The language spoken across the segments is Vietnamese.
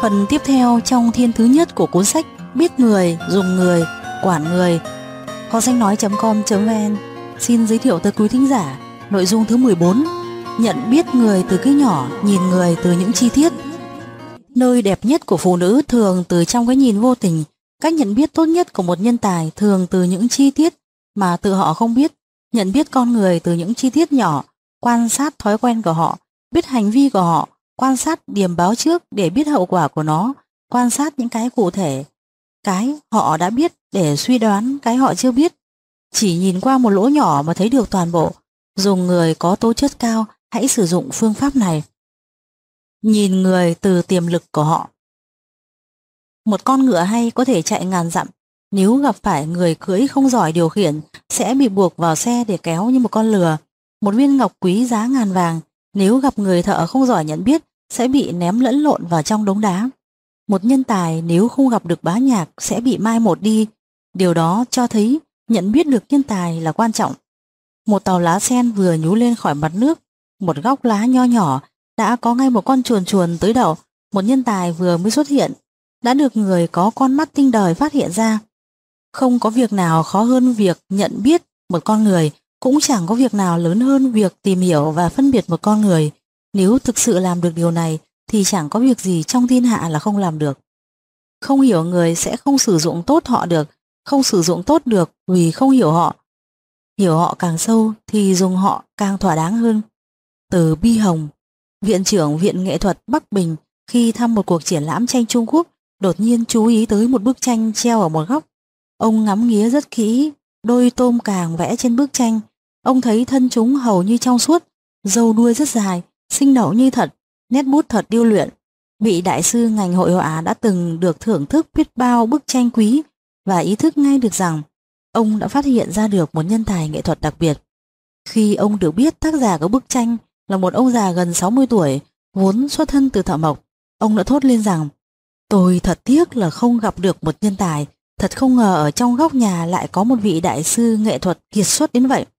Phần tiếp theo trong thiên thứ nhất của cuốn sách Biết người, dùng người, quản người, Kho sách nói.com.vn xin giới thiệu tới quý thính giả nội dung thứ 14: nhận biết người từ cái nhỏ, nhìn người từ những chi tiết. Nơi đẹp nhất của phụ nữ thường từ trong cái nhìn vô tình. Cách nhận biết tốt nhất của một nhân tài thường từ những chi tiết mà tự họ không biết. Nhận biết con người từ những chi tiết nhỏ, quan sát thói quen của họ, biết hành vi của họ, quan sát điềm báo trước để biết hậu quả của nó, quan sát những cái cụ thể, cái họ đã biết để suy đoán cái họ chưa biết. Chỉ nhìn qua một lỗ nhỏ mà thấy được toàn bộ. Dùng người có tố chất cao, hãy sử dụng phương pháp này. Nhìn người từ tiềm lực của họ. Một con ngựa hay có thể chạy ngàn dặm, nếu gặp phải người cưỡi không giỏi điều khiển sẽ bị buộc vào xe để kéo như một con lừa. Một viên ngọc quý giá ngàn vàng, nếu gặp người thợ không giỏi nhận biết sẽ bị ném lẫn lộn vào trong đống đá. Một nhân tài nếu không gặp được bá nhạc sẽ bị mai một đi. Điều đó cho thấy nhận biết được nhân tài là quan trọng. Một tàu lá sen vừa nhú lên khỏi mặt nước, một góc lá nho nhỏ đã có ngay một con chuồn chuồn tới đậu. Một nhân tài vừa mới xuất hiện đã được người có con mắt tinh đời phát hiện ra. Không có việc nào khó hơn việc nhận biết một con người, cũng chẳng có việc nào lớn hơn việc tìm hiểu và phân biệt một con người. Nếu thực sự làm được điều này thì chẳng có việc gì trong thiên hạ là không làm được. Không hiểu người sẽ không sử dụng tốt họ được, không sử dụng tốt được vì không hiểu họ. Hiểu họ càng sâu thì dùng họ càng thỏa đáng hơn. Từ Bi Hồng, Viện trưởng Viện Nghệ thuật Bắc Bình, khi thăm một cuộc triển lãm tranh Trung Quốc, đột nhiên chú ý tới một bức tranh treo ở một góc. Ông ngắm nghía rất kỹ đôi tôm càng vẽ trên bức tranh. Ông thấy thân chúng hầu như trong suốt, râu đuôi rất dài, sinh động như thật, nét bút thật điêu luyện. Vị đại sư ngành hội họa đã từng được thưởng thức biết bao bức tranh quý và ý thức ngay được rằng ông đã phát hiện ra được một nhân tài nghệ thuật đặc biệt. Khi ông được biết tác giả của bức tranh là một ông già gần 60 tuổi, vốn xuất thân từ thợ mộc, ông đã thốt lên rằng: tôi thật tiếc là không gặp được một nhân tài, thật không ngờ ở trong góc nhà lại có một vị đại sư nghệ thuật kiệt xuất đến vậy.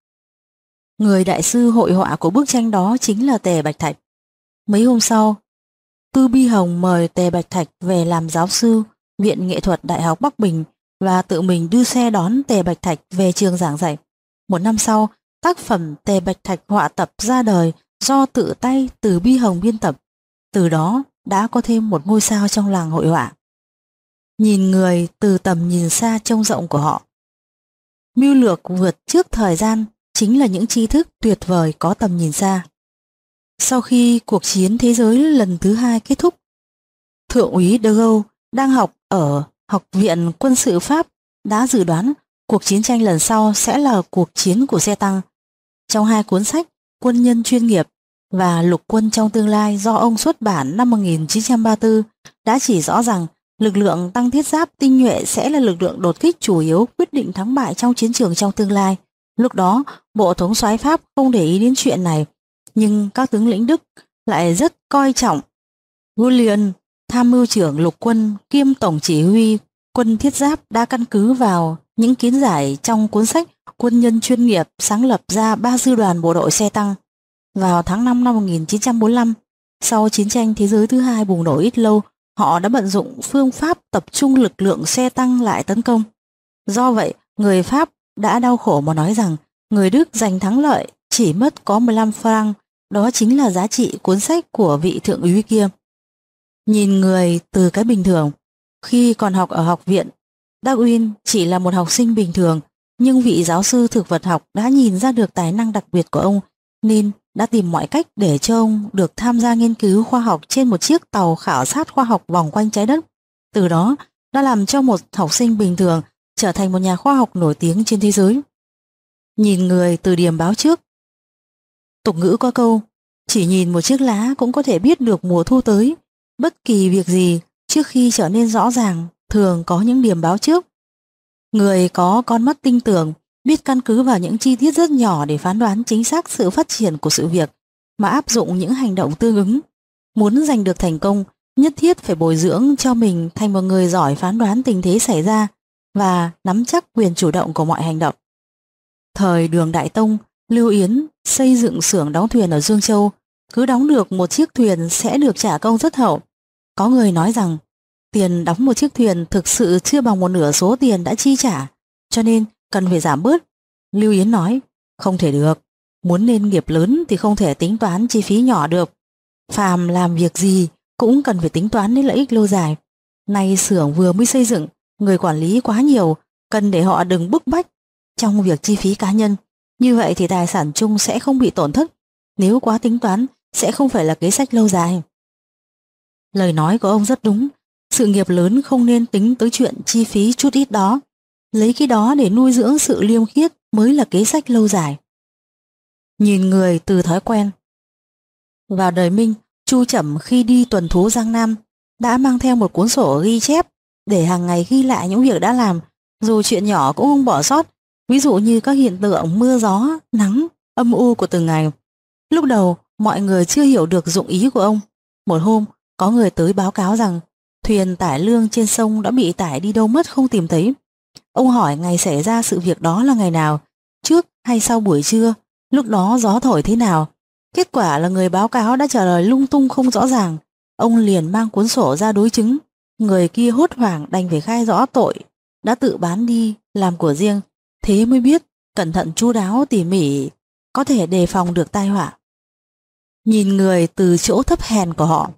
Người đại sư hội họa của bức tranh đó chính là Tề Bạch Thạch. Mấy hôm sau, Tư Bi Hồng mời Tề Bạch Thạch về làm giáo sư Viện Nghệ thuật Đại học Bắc Bình và tự mình đưa xe đón Tề Bạch Thạch về trường giảng dạy. Một năm sau, tác phẩm Tề Bạch Thạch họa tập ra đời do tự tay Từ Bi Hồng biên tập. Từ đó đã có thêm một ngôi sao trong làng hội họa. Nhìn người từ tầm nhìn xa trông rộng của họ. Mưu lược vượt trước thời gian chính là những tri thức tuyệt vời có tầm nhìn xa. Sau khi cuộc chiến thế giới lần thứ 2 kết thúc, Thượng úy De Gaulle đang học ở Học viện Quân sự Pháp đã dự đoán cuộc chiến tranh lần sau sẽ là cuộc chiến của xe tăng. Trong hai cuốn sách Quân nhân chuyên nghiệp và Lục quân trong tương lai do ông xuất bản năm 1934 đã chỉ rõ rằng lực lượng tăng thiết giáp tinh nhuệ sẽ là lực lượng đột kích chủ yếu quyết định thắng bại trong chiến trường trong tương lai. Lúc đó, Bộ thống soái Pháp không để ý đến chuyện này, nhưng các tướng lĩnh Đức lại rất coi trọng. Julian, tham mưu trưởng lục quân kiêm tổng chỉ huy quân thiết giáp, đã căn cứ vào những kiến giải trong cuốn sách Quân nhân chuyên nghiệp sáng lập ra 3 sư đoàn bộ đội xe tăng. Vào tháng 5 năm 1945, sau chiến tranh thế giới thứ 2 bùng nổ ít lâu, họ đã vận dụng phương pháp tập trung lực lượng xe tăng lại tấn công. Do vậy, người Pháp đã đau khổ mà nói rằng người Đức giành thắng lợi chỉ mất có 15 franc, đó chính là giá trị cuốn sách của vị thượng úy kia. Nhìn người từ cái bình thường. Khi còn học ở học viện, Darwin chỉ là một học sinh bình thường, nhưng vị giáo sư thực vật học đã nhìn ra được tài năng đặc biệt của ông, nên đã tìm mọi cách để cho ông được tham gia nghiên cứu khoa học trên một chiếc tàu khảo sát khoa học vòng quanh trái đất. Từ đó đã làm cho một học sinh bình thường trở thành một nhà khoa học nổi tiếng trên thế giới. Nhìn người từ điềm báo trước. Tục ngữ có câu, chỉ nhìn một chiếc lá cũng có thể biết được mùa thu tới. Bất kỳ việc gì trước khi trở nên rõ ràng thường có những điềm báo trước. Người có con mắt tinh tường biết căn cứ vào những chi tiết rất nhỏ để phán đoán chính xác sự phát triển của sự việc mà áp dụng những hành động tương ứng. Muốn giành được thành công, nhất thiết phải bồi dưỡng cho mình thành một người giỏi phán đoán tình thế xảy ra và nắm chắc quyền chủ động của mọi hành động. Thời Đường Đại Tông, Lưu Yến xây dựng xưởng đóng thuyền ở Dương Châu, cứ đóng được một chiếc thuyền sẽ được trả công rất hậu. Có người nói rằng tiền đóng một chiếc thuyền thực sự chưa bằng một nửa số tiền đã chi trả, cho nên cần phải giảm bớt. Lưu Yến nói, không thể được, muốn nên nghiệp lớn thì không thể tính toán chi phí nhỏ được. Phàm làm việc gì cũng cần phải tính toán đến lợi ích lâu dài. Nay xưởng vừa mới xây dựng, người quản lý quá nhiều, cần để họ đừng bức bách trong việc chi phí cá nhân. Như vậy thì tài sản chung sẽ không bị tổn thất. Nếu quá tính toán sẽ không phải là kế sách lâu dài. Lời nói của ông rất đúng. Sự nghiệp lớn không nên tính tới chuyện chi phí chút ít đó. Lấy cái đó để nuôi dưỡng sự liêm khiết mới là kế sách lâu dài. Nhìn người từ thói quen. Vào đời Minh, Chu Trẩm khi đi tuần thú Giang Nam đã mang theo một cuốn sổ ghi chép để hàng ngày ghi lại những việc đã làm, dù chuyện nhỏ cũng không bỏ sót, ví dụ như các hiện tượng mưa gió, nắng, âm u của từng ngày. Lúc đầu mọi người chưa hiểu được dụng ý của ông. Một hôm có người tới báo cáo rằng thuyền tải lương trên sông đã bị tải đi đâu mất không tìm thấy. Ông hỏi ngày xảy ra sự việc đó là ngày nào, trước hay sau buổi trưa, lúc đó gió thổi thế nào. Kết quả là người báo cáo đã trả lời lung tung không rõ ràng. Ông liền mang cuốn sổ ra đối chứng. Người kia hốt hoảng đành phải khai rõ tội đã tự bán đi làm của riêng. Thế mới biết cẩn thận chu đáo tỉ mỉ có thể đề phòng được tai họa. Nhìn người từ chỗ thấp hèn của họ.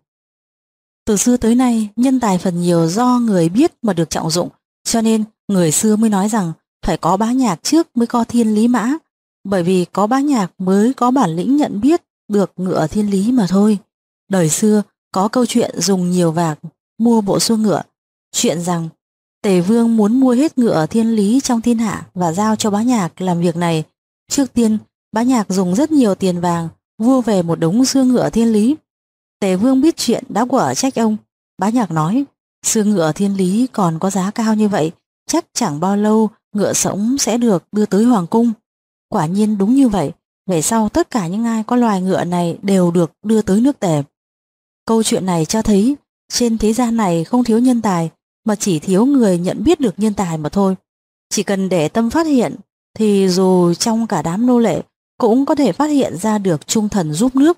Từ xưa tới nay, nhân tài phần nhiều do người biết mà được trọng dụng, cho nên người xưa mới nói rằng phải có bá nhạc trước mới có thiên lý mã, bởi vì có bá nhạc mới có bản lĩnh nhận biết được ngựa thiên lý mà thôi. Đời xưa có câu chuyện dùng nhiều vạc mua bộ xua ngựa, chuyện rằng Tề Vương muốn mua hết ngựa thiên lý trong thiên hạ và giao cho bá nhạc làm việc này. Trước tiên, bá nhạc dùng rất nhiều tiền vàng mua về một đống xương ngựa thiên lý. Tề Vương biết chuyện đã quở trách ông. Bá nhạc nói, xương ngựa thiên lý còn có giá cao như vậy, chắc chẳng bao lâu ngựa sống sẽ được đưa tới hoàng cung. Quả nhiên đúng như vậy, về sau tất cả những ai có loài ngựa này đều được đưa tới nước Tề. Câu chuyện này cho thấy trên thế gian này không thiếu nhân tài, mà chỉ thiếu người nhận biết được nhân tài mà thôi. Chỉ cần để tâm phát hiện thì dù trong cả đám nô lệ cũng có thể phát hiện ra được trung thần giúp nước.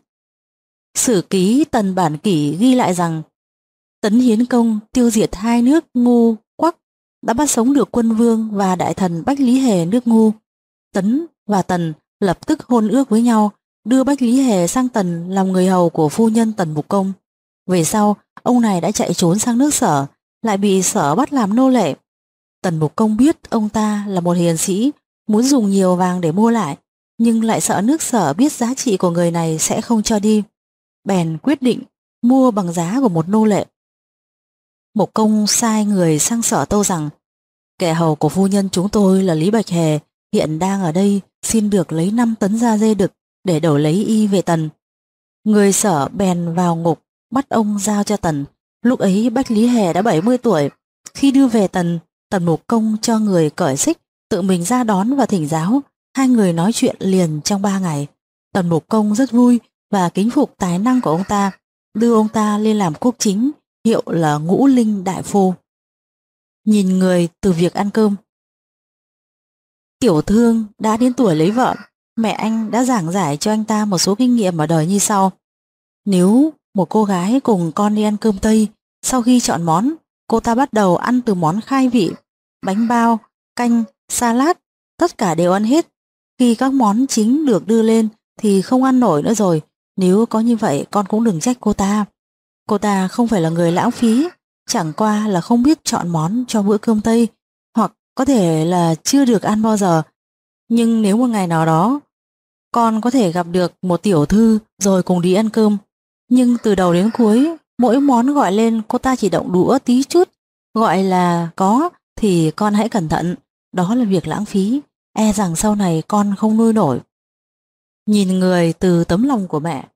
Sử ký Tần Bản Kỷ ghi lại rằng Tấn Hiến Công tiêu diệt hai nước Ngu, Quắc đã bắt sống được quân vương và đại thần Bách Lý Hề nước Ngu. Tấn và Tần lập tức hôn ước với nhau, đưa Bách Lý Hề sang Tần làm người hầu của phu nhân Tần Mục Công. Về sau, ông này đã chạy trốn sang nước Sở, lại bị Sở bắt làm nô lệ. Tần Mục Công biết ông ta là một hiền sĩ, muốn dùng nhiều vàng để mua lại, nhưng lại sợ nước Sở biết giá trị của người này sẽ không cho đi. Bèn quyết định mua bằng giá của một nô lệ. Mục Công sai người sang Sở tâu rằng kẻ hầu của phu nhân chúng tôi là Lý Bạch Hề hiện đang ở đây, xin được lấy 5 tấn da dê đực để đổi lấy y về Tần. Người Sở bèn vào ngục bắt ông giao cho Tần. Lúc ấy Bách Lý Hề đã 70 tuổi. Khi đưa về Tần, Tần Mục Công cho người cởi xích, tự mình ra đón và thỉnh giáo. Hai người nói chuyện liền trong 3 ngày. Tần Mục Công rất vui và kính phục tài năng của ông ta, đưa ông ta lên làm quốc chính, hiệu là Ngũ Linh Đại Phu. Nhìn người từ việc ăn cơm. Tiểu Thương đã đến tuổi lấy vợ, mẹ anh đã giảng giải cho anh ta một số kinh nghiệm ở đời như sau. Nếu một cô gái cùng con đi ăn cơm Tây, sau khi chọn món, cô ta bắt đầu ăn từ món khai vị, bánh bao, canh, salad, tất cả đều ăn hết. Khi các món chính được đưa lên thì không ăn nổi nữa rồi. Nếu có như vậy con cũng đừng trách cô ta. Cô ta không phải là người lãng phí, chẳng qua là không biết chọn món cho bữa cơm Tây, hoặc có thể là chưa được ăn bao giờ. Nhưng nếu một ngày nào đó con có thể gặp được một tiểu thư rồi cùng đi ăn cơm, nhưng từ đầu đến cuối mỗi món gọi lên cô ta chỉ động đũa tí chút, gọi là có thì con hãy cẩn thận, đó là việc lãng phí, e rằng sau này con không nuôi nổi. Nhìn người từ tấm lòng của mẹ.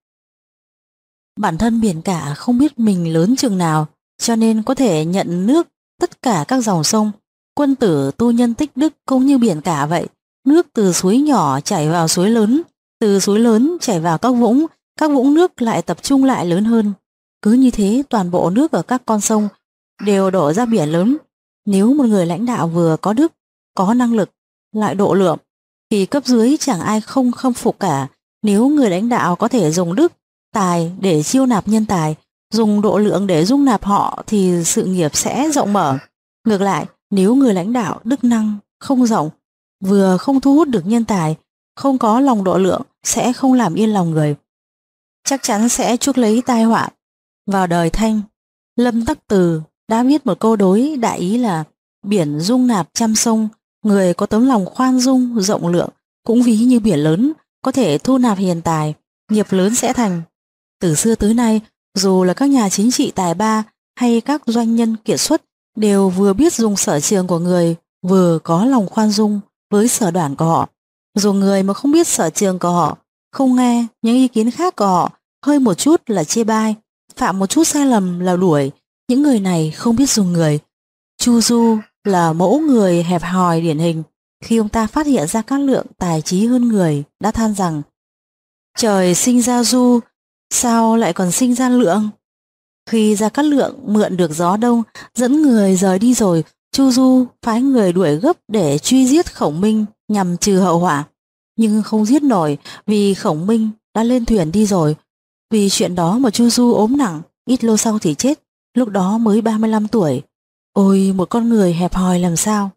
Bản thân biển cả không biết mình lớn chừng nào, cho nên có thể nhận nước tất cả các dòng sông. Quân tử tu nhân tích đức cũng như biển cả vậy, nước từ suối nhỏ chảy vào suối lớn, từ suối lớn chảy vào các vũng nước lại tập trung lại lớn hơn. Cứ như thế toàn bộ nước ở các con sông đều đổ ra biển lớn. Nếu một người lãnh đạo vừa có đức, có năng lực, lại độ lượng, thì cấp dưới chẳng ai không khâm phục cả. Nếu người lãnh đạo có thể dùng đức, tài để chiêu nạp nhân tài, dùng độ lượng để dung nạp họ thì sự nghiệp sẽ rộng mở. Ngược lại, nếu người lãnh đạo đức năng không rộng, vừa không thu hút được nhân tài, không có lòng độ lượng, sẽ không làm yên lòng người, chắc chắn sẽ chuốc lấy tai họa. Vào đời Thanh, Lâm Tắc Từ đã viết một câu đối đại ý là: biển dung nạp trăm sông, người có tấm lòng khoan dung rộng lượng cũng ví như biển lớn, có thể thu nạp hiền tài, nghiệp lớn sẽ thành. Từ xưa tới nay, dù là các nhà chính trị tài ba hay các doanh nhân kiệt xuất, đều vừa biết dùng sở trường của người, vừa có lòng khoan dung với sở đoản của họ. Dù người mà không biết sở trường của họ, không nghe những ý kiến khác của họ, hơi một chút là chê bai, phạm một chút sai lầm là đuổi, những người này không biết dùng người. Chu Du là mẫu người hẹp hòi điển hình. Khi ông ta phát hiện ra Cát Lượng tài trí hơn người, đã than rằng: trời sinh ra Du, sao lại còn sinh ra Lượng? Khi Gia Cát Lượng mượn được gió đông, dẫn người rời đi rồi, Chu Du phái người đuổi gấp để truy giết Khổng Minh nhằm trừ hậu họa, nhưng không giết nổi vì Khổng Minh đã lên thuyền đi rồi. Vì chuyện đó mà Chu Du ốm nặng, ít lâu sau thì chết, lúc đó mới 35 tuổi. Ôi, một con người hẹp hòi làm sao!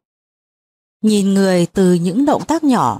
Nhìn người từ những động tác nhỏ.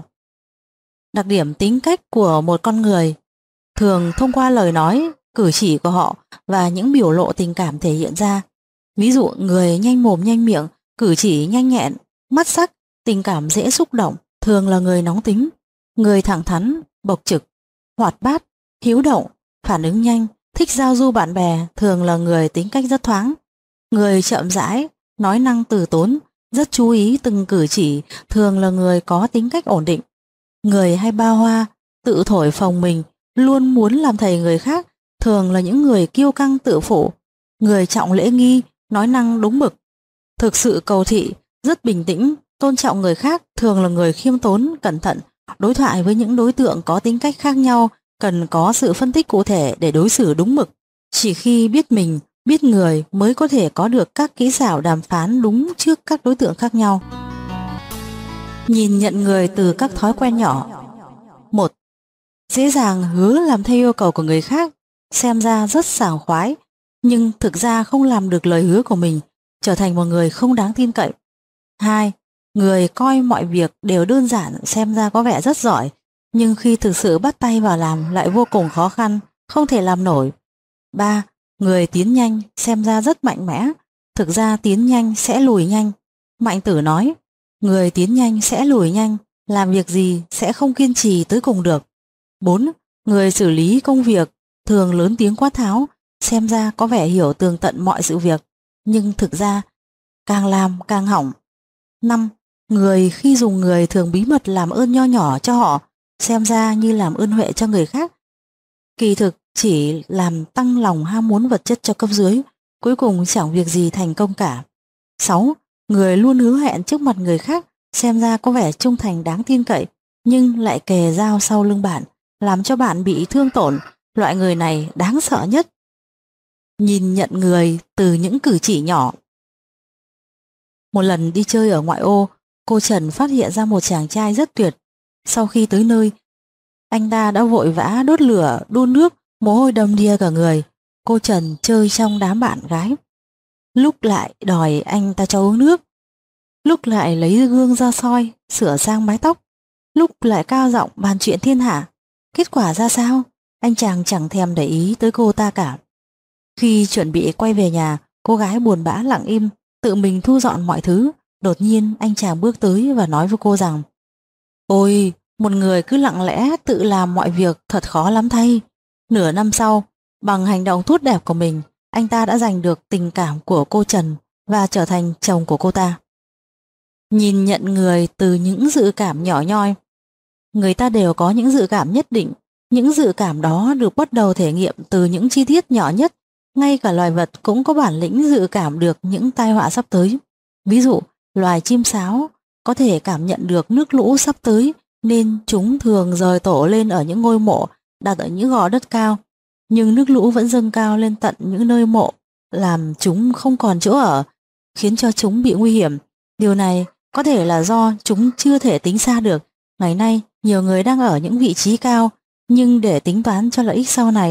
Đặc điểm tính cách của một con người thường thông qua lời nói, cử chỉ của họ và những biểu lộ tình cảm thể hiện ra. Ví dụ, người nhanh mồm nhanh miệng, cử chỉ nhanh nhẹn, mắt sắc, tình cảm dễ xúc động, thường là người nóng tính. Người thẳng thắn, bộc trực, hoạt bát, hiếu động, phản ứng nhanh, thích giao du bạn bè, thường là người tính cách rất thoáng. Người chậm rãi, nói năng từ tốn, rất chú ý từng cử chỉ, thường là người có tính cách ổn định. Người hay ba hoa, tự thổi phồng mình, luôn muốn làm thầy người khác, thường là những người kiêu căng tự phụ. Người trọng lễ nghi, nói năng đúng mực, thực sự cầu thị, rất bình tĩnh, tôn trọng người khác, thường là người khiêm tốn, cẩn thận. Đối thoại với những đối tượng có tính cách khác nhau, cần có sự phân tích cụ thể để đối xử đúng mực. Chỉ khi biết mình, biết người mới có thể có được các kỹ xảo đàm phán đúng trước các đối tượng khác nhau. Nhìn nhận người từ các thói quen nhỏ. 1. Dễ dàng hứa làm theo yêu cầu của người khác, xem ra rất sảng khoái, nhưng thực ra không làm được lời hứa của mình, trở thành một người không đáng tin cậy. 2. Người coi mọi việc đều đơn giản, xem ra có vẻ rất giỏi, nhưng khi thực sự bắt tay vào làm lại vô cùng khó khăn, không thể làm nổi. 3. Người tiến nhanh, xem ra rất mạnh mẽ, thực ra tiến nhanh sẽ lùi nhanh. Mạnh Tử nói, người tiến nhanh sẽ lùi nhanh, làm việc gì sẽ không kiên trì tới cùng được. 4. Người xử lý công việc thường lớn tiếng quát tháo, xem ra có vẻ hiểu tường tận mọi sự việc, nhưng thực ra càng làm càng hỏng. 5. Người khi dùng người thường bí mật làm ơn nho nhỏ cho họ, xem ra như làm ơn huệ cho người khác, kỳ thực chỉ làm tăng lòng ham muốn vật chất cho cấp dưới, cuối cùng chẳng việc gì thành công cả. 6. Người luôn hứa hẹn trước mặt người khác, xem ra có vẻ trung thành đáng tin cậy, nhưng lại kề dao sau lưng bạn, làm cho bạn bị thương tổn. Loại người này đáng sợ nhất. Nhìn nhận người từ những cử chỉ nhỏ. Một lần đi chơi ở ngoại ô, cô Trần phát hiện ra một chàng trai rất tuyệt. Sau khi tới nơi, anh ta đã vội vã đốt lửa, đun nước, mồ hôi đầm đìa cả người. Cô Trần chơi trong đám bạn gái, lúc lại đòi anh ta cho uống nước, lúc lại lấy gương ra soi, sửa sang mái tóc, lúc lại cao giọng bàn chuyện thiên hạ. Kết quả ra sao? Anh chàng chẳng thèm để ý tới cô ta cả. Khi chuẩn bị quay về nhà, cô gái buồn bã lặng im, tự mình thu dọn mọi thứ. Đột nhiên anh chàng bước tới và nói với cô rằng: ôi, một người cứ lặng lẽ tự làm mọi việc thật khó lắm thay. Nửa năm sau, bằng hành động tốt đẹp của mình, anh ta đã giành được tình cảm của cô Trần và trở thành chồng của cô ta. Nhìn nhận người từ những dự cảm nhỏ nhoi. Người ta đều có những dự cảm nhất định. Những dự cảm đó được bắt đầu thể nghiệm từ những chi tiết nhỏ nhất. Ngay cả loài vật cũng có bản lĩnh dự cảm được những tai họa sắp tới. Ví dụ, loài chim sáo có thể cảm nhận được nước lũ sắp tới, nên chúng thường rời tổ lên ở những ngôi mộ đặt ở những gò đất cao. Nhưng nước lũ vẫn dâng cao lên tận những nơi mộ, làm chúng không còn chỗ ở, khiến cho chúng bị nguy hiểm. Điều này có thể là do chúng chưa thể tính xa được. Ngày nay, nhiều người đang ở những vị trí cao, nhưng để tính toán cho lợi ích sau này,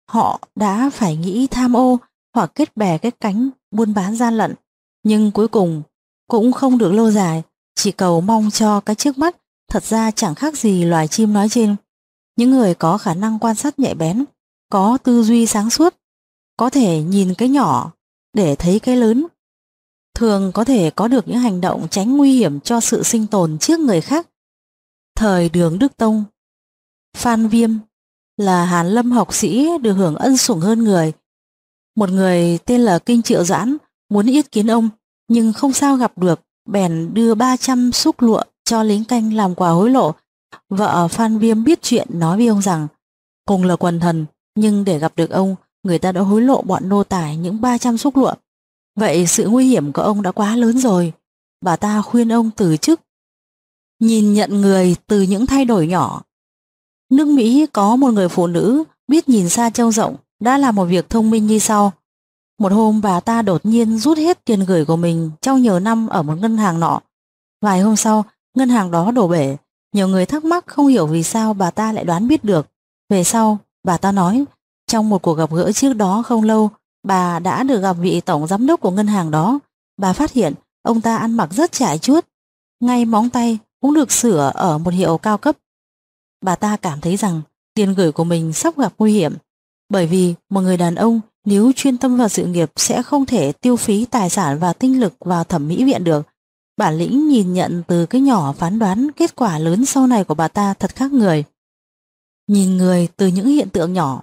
Họ đã phải nghĩ tham ô hoặc kết bè kết cánh buôn bán gian lận, nhưng cuối cùng cũng không được lâu dài, chỉ cầu mong cho cái trước mắt, thật ra chẳng khác gì loài chim nói trên. Những người có khả năng quan sát nhạy bén, có tư duy sáng suốt, có thể nhìn cái nhỏ để thấy cái lớn, thường có thể có được những hành động tránh nguy hiểm cho sự sinh tồn trước người khác. Thời Đường Đức Tông, Phan Viêm là Hàn Lâm học sĩ được hưởng ân sủng hơn người. Một người tên là Kinh Triệu Doãn muốn yết kiến ông, nhưng không sao gặp được, bèn đưa 300 xúc lụa cho lính canh làm quà hối lộ. Vợ Phan Viêm biết chuyện nói với ông rằng, cùng là quần thần, nhưng để gặp được ông, người ta đã hối lộ bọn nô tài những 300 xúc lụa. Vậy sự nguy hiểm của ông đã quá lớn rồi. Bà ta khuyên ông từ chức. Nhìn nhận người từ những thay đổi nhỏ. Nước Mỹ có một người phụ nữ biết nhìn xa trông rộng, đã làm một việc thông minh như sau. Một hôm bà ta đột nhiên rút hết tiền gửi của mình trong nhiều năm ở một ngân hàng nọ. Vài hôm sau, ngân hàng đó đổ bể. Nhiều người thắc mắc không hiểu vì sao bà ta lại đoán biết được. Về sau, bà ta nói, trong một cuộc gặp gỡ trước đó không lâu, bà đã được gặp vị tổng giám đốc của ngân hàng đó. Bà phát hiện ông ta ăn mặc rất chải chuốt, ngay móng tay cũng được sửa ở một hiệu cao cấp. Bà ta cảm thấy rằng tiền gửi của mình sắp gặp nguy hiểm, bởi vì một người đàn ông nếu chuyên tâm vào sự nghiệp sẽ không thể tiêu phí tài sản và tinh lực vào thẩm mỹ viện được. Bản lĩnh nhìn nhận từ cái nhỏ phán đoán kết quả lớn sau này của bà ta thật khác người. Nhìn người từ những hiện tượng nhỏ.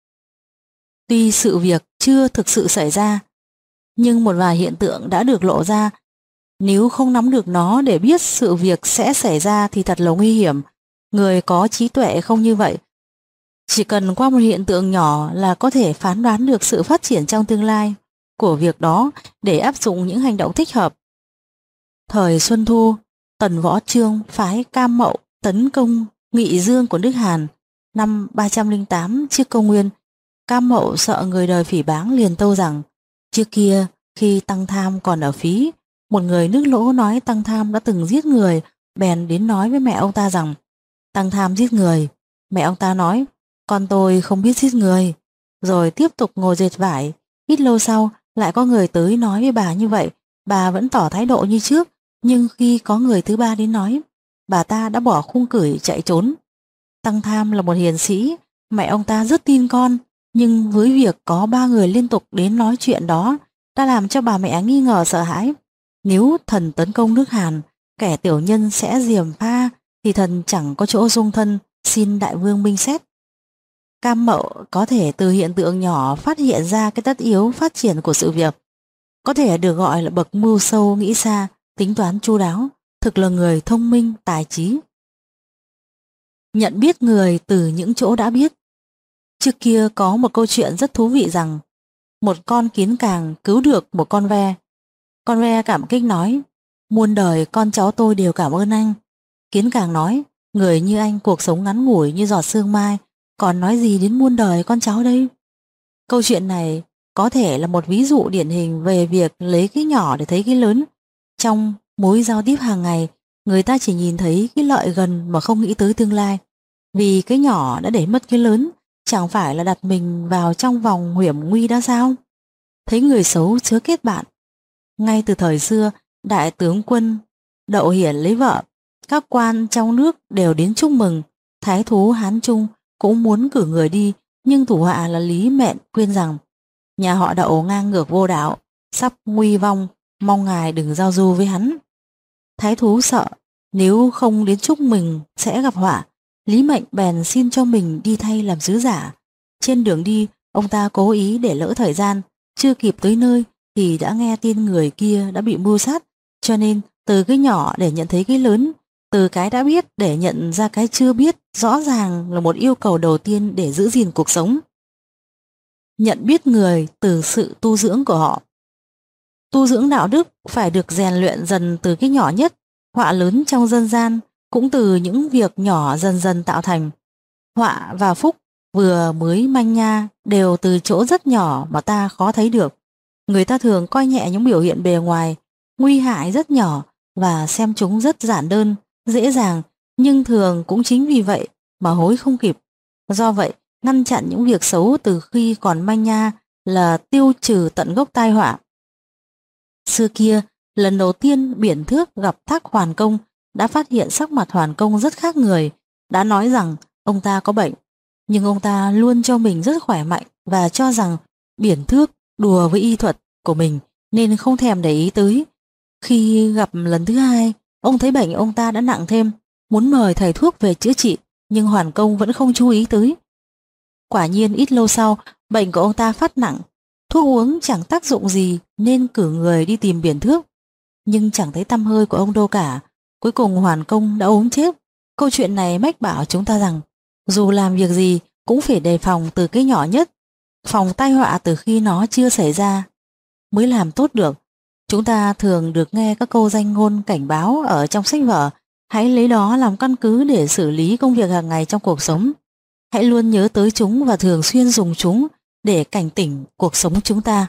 Tuy sự việc chưa thực sự xảy ra, nhưng một vài hiện tượng đã được lộ ra. Nếu không nắm được nó để biết sự việc sẽ xảy ra thì thật là nguy hiểm. Người có trí tuệ không như vậy. Chỉ cần qua một hiện tượng nhỏ là có thể phán đoán được sự phát triển trong tương lai của việc đó để áp dụng những hành động thích hợp. Thời Xuân Thu, Tần Võ Chương phái Cam Mậu tấn công Nghị Dương của nước Hàn năm 308 trước công nguyên. Cam Mậu sợ người đời phỉ báng liền tâu rằng, trước kia khi Tăng Tham còn ở Phí, một người nước Lỗ nói Tăng Tham đã từng giết người, bèn đến nói với mẹ ông ta rằng Tăng Tham giết người. Mẹ ông ta nói, con tôi không biết giết người, rồi tiếp tục ngồi dệt vải. Ít lâu sau lại có người tới nói với bà như vậy, bà vẫn tỏ thái độ như trước, nhưng khi có người thứ ba đến nói, bà ta đã bỏ khung cửi chạy trốn. Tăng Tham là một hiền sĩ, mẹ ông ta rất tin con, nhưng với việc có 3 người liên tục đến nói chuyện đó đã làm cho bà mẹ nghi ngờ sợ hãi. Nếu thần tấn công nước Hàn, kẻ tiểu nhân sẽ gièm pha, thì thần chẳng có chỗ dung thân, xin đại vương minh xét. Cam Mậu có thể từ hiện tượng nhỏ phát hiện ra cái tất yếu phát triển của sự việc, có thể được gọi là bậc mưu sâu nghĩ xa, tính toán chu đáo, thực là người thông minh tài trí. Nhận biết người từ những chỗ đã biết. Trước kia có một câu chuyện rất thú vị rằng một con kiến càng cứu được một con ve. Con ve cảm kích nói, muôn đời con cháu tôi đều cảm ơn anh. Kiến càng nói, người như anh cuộc sống ngắn ngủi như giọt sương mai, còn nói gì đến muôn đời con cháu đây. Câu chuyện này có thể là một ví dụ điển hình về việc lấy cái nhỏ để thấy cái lớn. Trong mối giao tiếp hàng ngày, người ta chỉ nhìn thấy cái lợi gần mà không nghĩ tới tương lai. Vì cái nhỏ đã để mất cái lớn, chẳng phải là đặt mình vào trong vòng hiểm nguy đã sao? Thấy người xấu chớ kết bạn. Ngay từ thời xưa, đại tướng quân Đậu Hiển lấy vợ, các quan trong nước đều đến chúc mừng. Thái thú Hán Trung cũng muốn cử người đi, nhưng thủ hạ là Lý Mện khuyên rằng nhà họ Đậu ngang ngược vô đạo, sắp nguy vong, mong ngài đừng giao du với hắn. Thái thú sợ nếu không đến chúc mừng sẽ gặp họa. Lý Mệnh bèn xin cho mình đi thay làm sứ giả. Trên đường đi, ông ta cố ý để lỡ thời gian, chưa kịp tới nơi thì đã nghe tin người kia đã bị mưu sát, cho nên từ cái nhỏ để nhận thấy cái lớn, từ cái đã biết để nhận ra cái chưa biết, rõ ràng là một yêu cầu đầu tiên để giữ gìn cuộc sống. Nhận biết người từ sự tu dưỡng của họ. Tu dưỡng đạo đức phải được rèn luyện dần từ cái nhỏ nhất. Họa lớn trong dân gian cũng từ những việc nhỏ dần dần tạo thành. Họa và phúc vừa mới manh nha đều từ chỗ rất nhỏ mà ta khó thấy được. Người ta thường coi nhẹ những biểu hiện bề ngoài, nguy hại rất nhỏ và xem chúng rất giản đơn, dễ dàng, nhưng thường cũng chính vì vậy mà hối không kịp. Do vậy, ngăn chặn những việc xấu từ khi còn manh nha là tiêu trừ tận gốc tai họa. Xưa kia, lần đầu tiên Biển Thước gặp Thác Hoàn Công đã phát hiện sắc mặt Hoàn Công rất khác người, đã nói rằng ông ta có bệnh, nhưng ông ta luôn cho mình rất khỏe mạnh và cho rằng Biển Thước đùa với y thuật của mình nên không thèm để ý tới. Khi gặp lần thứ hai, ông thấy bệnh ông ta đã nặng thêm, muốn mời thầy thuốc về chữa trị, nhưng Hoàn Công vẫn không chú ý tới. Quả nhiên ít lâu sau, bệnh của ông ta phát nặng, thuốc uống chẳng tác dụng gì nên cử người đi tìm Biển Thước, nhưng chẳng thấy tăm hơi của ông đâu cả. Cuối cùng Hoàn Công đã ốm chết. Câu chuyện này mách bảo chúng ta rằng dù làm việc gì cũng phải đề phòng từ cái nhỏ nhất, phòng tai họa từ khi nó chưa xảy ra mới làm tốt được. Chúng ta thường được nghe các câu danh ngôn cảnh báo ở trong sách vở, hãy lấy đó làm căn cứ để xử lý công việc hàng ngày trong cuộc sống. Hãy luôn nhớ tới chúng và thường xuyên dùng chúng để cảnh tỉnh cuộc sống chúng ta.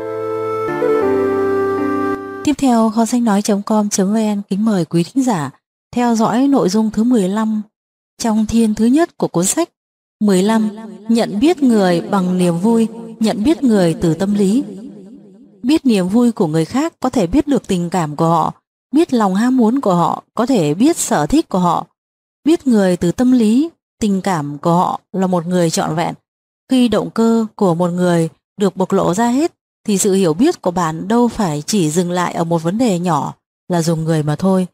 Tiếp theo, kho sách nói.com.vn kính mời quý thính giả theo dõi nội dung thứ 15 trong thiên thứ nhất của cuốn sách 15. Nhận biết người bằng niềm vui, nhận biết người từ tâm lý. Biết niềm vui của người khác có thể biết được tình cảm của họ, biết lòng ham muốn của họ có thể biết sở thích của họ. Biết người từ tâm lý, tình cảm của họ là một người trọn vẹn. Khi động cơ của một người được bộc lộ ra hết thì sự hiểu biết của bạn đâu phải chỉ dừng lại ở một vấn đề nhỏ là dùng người mà thôi.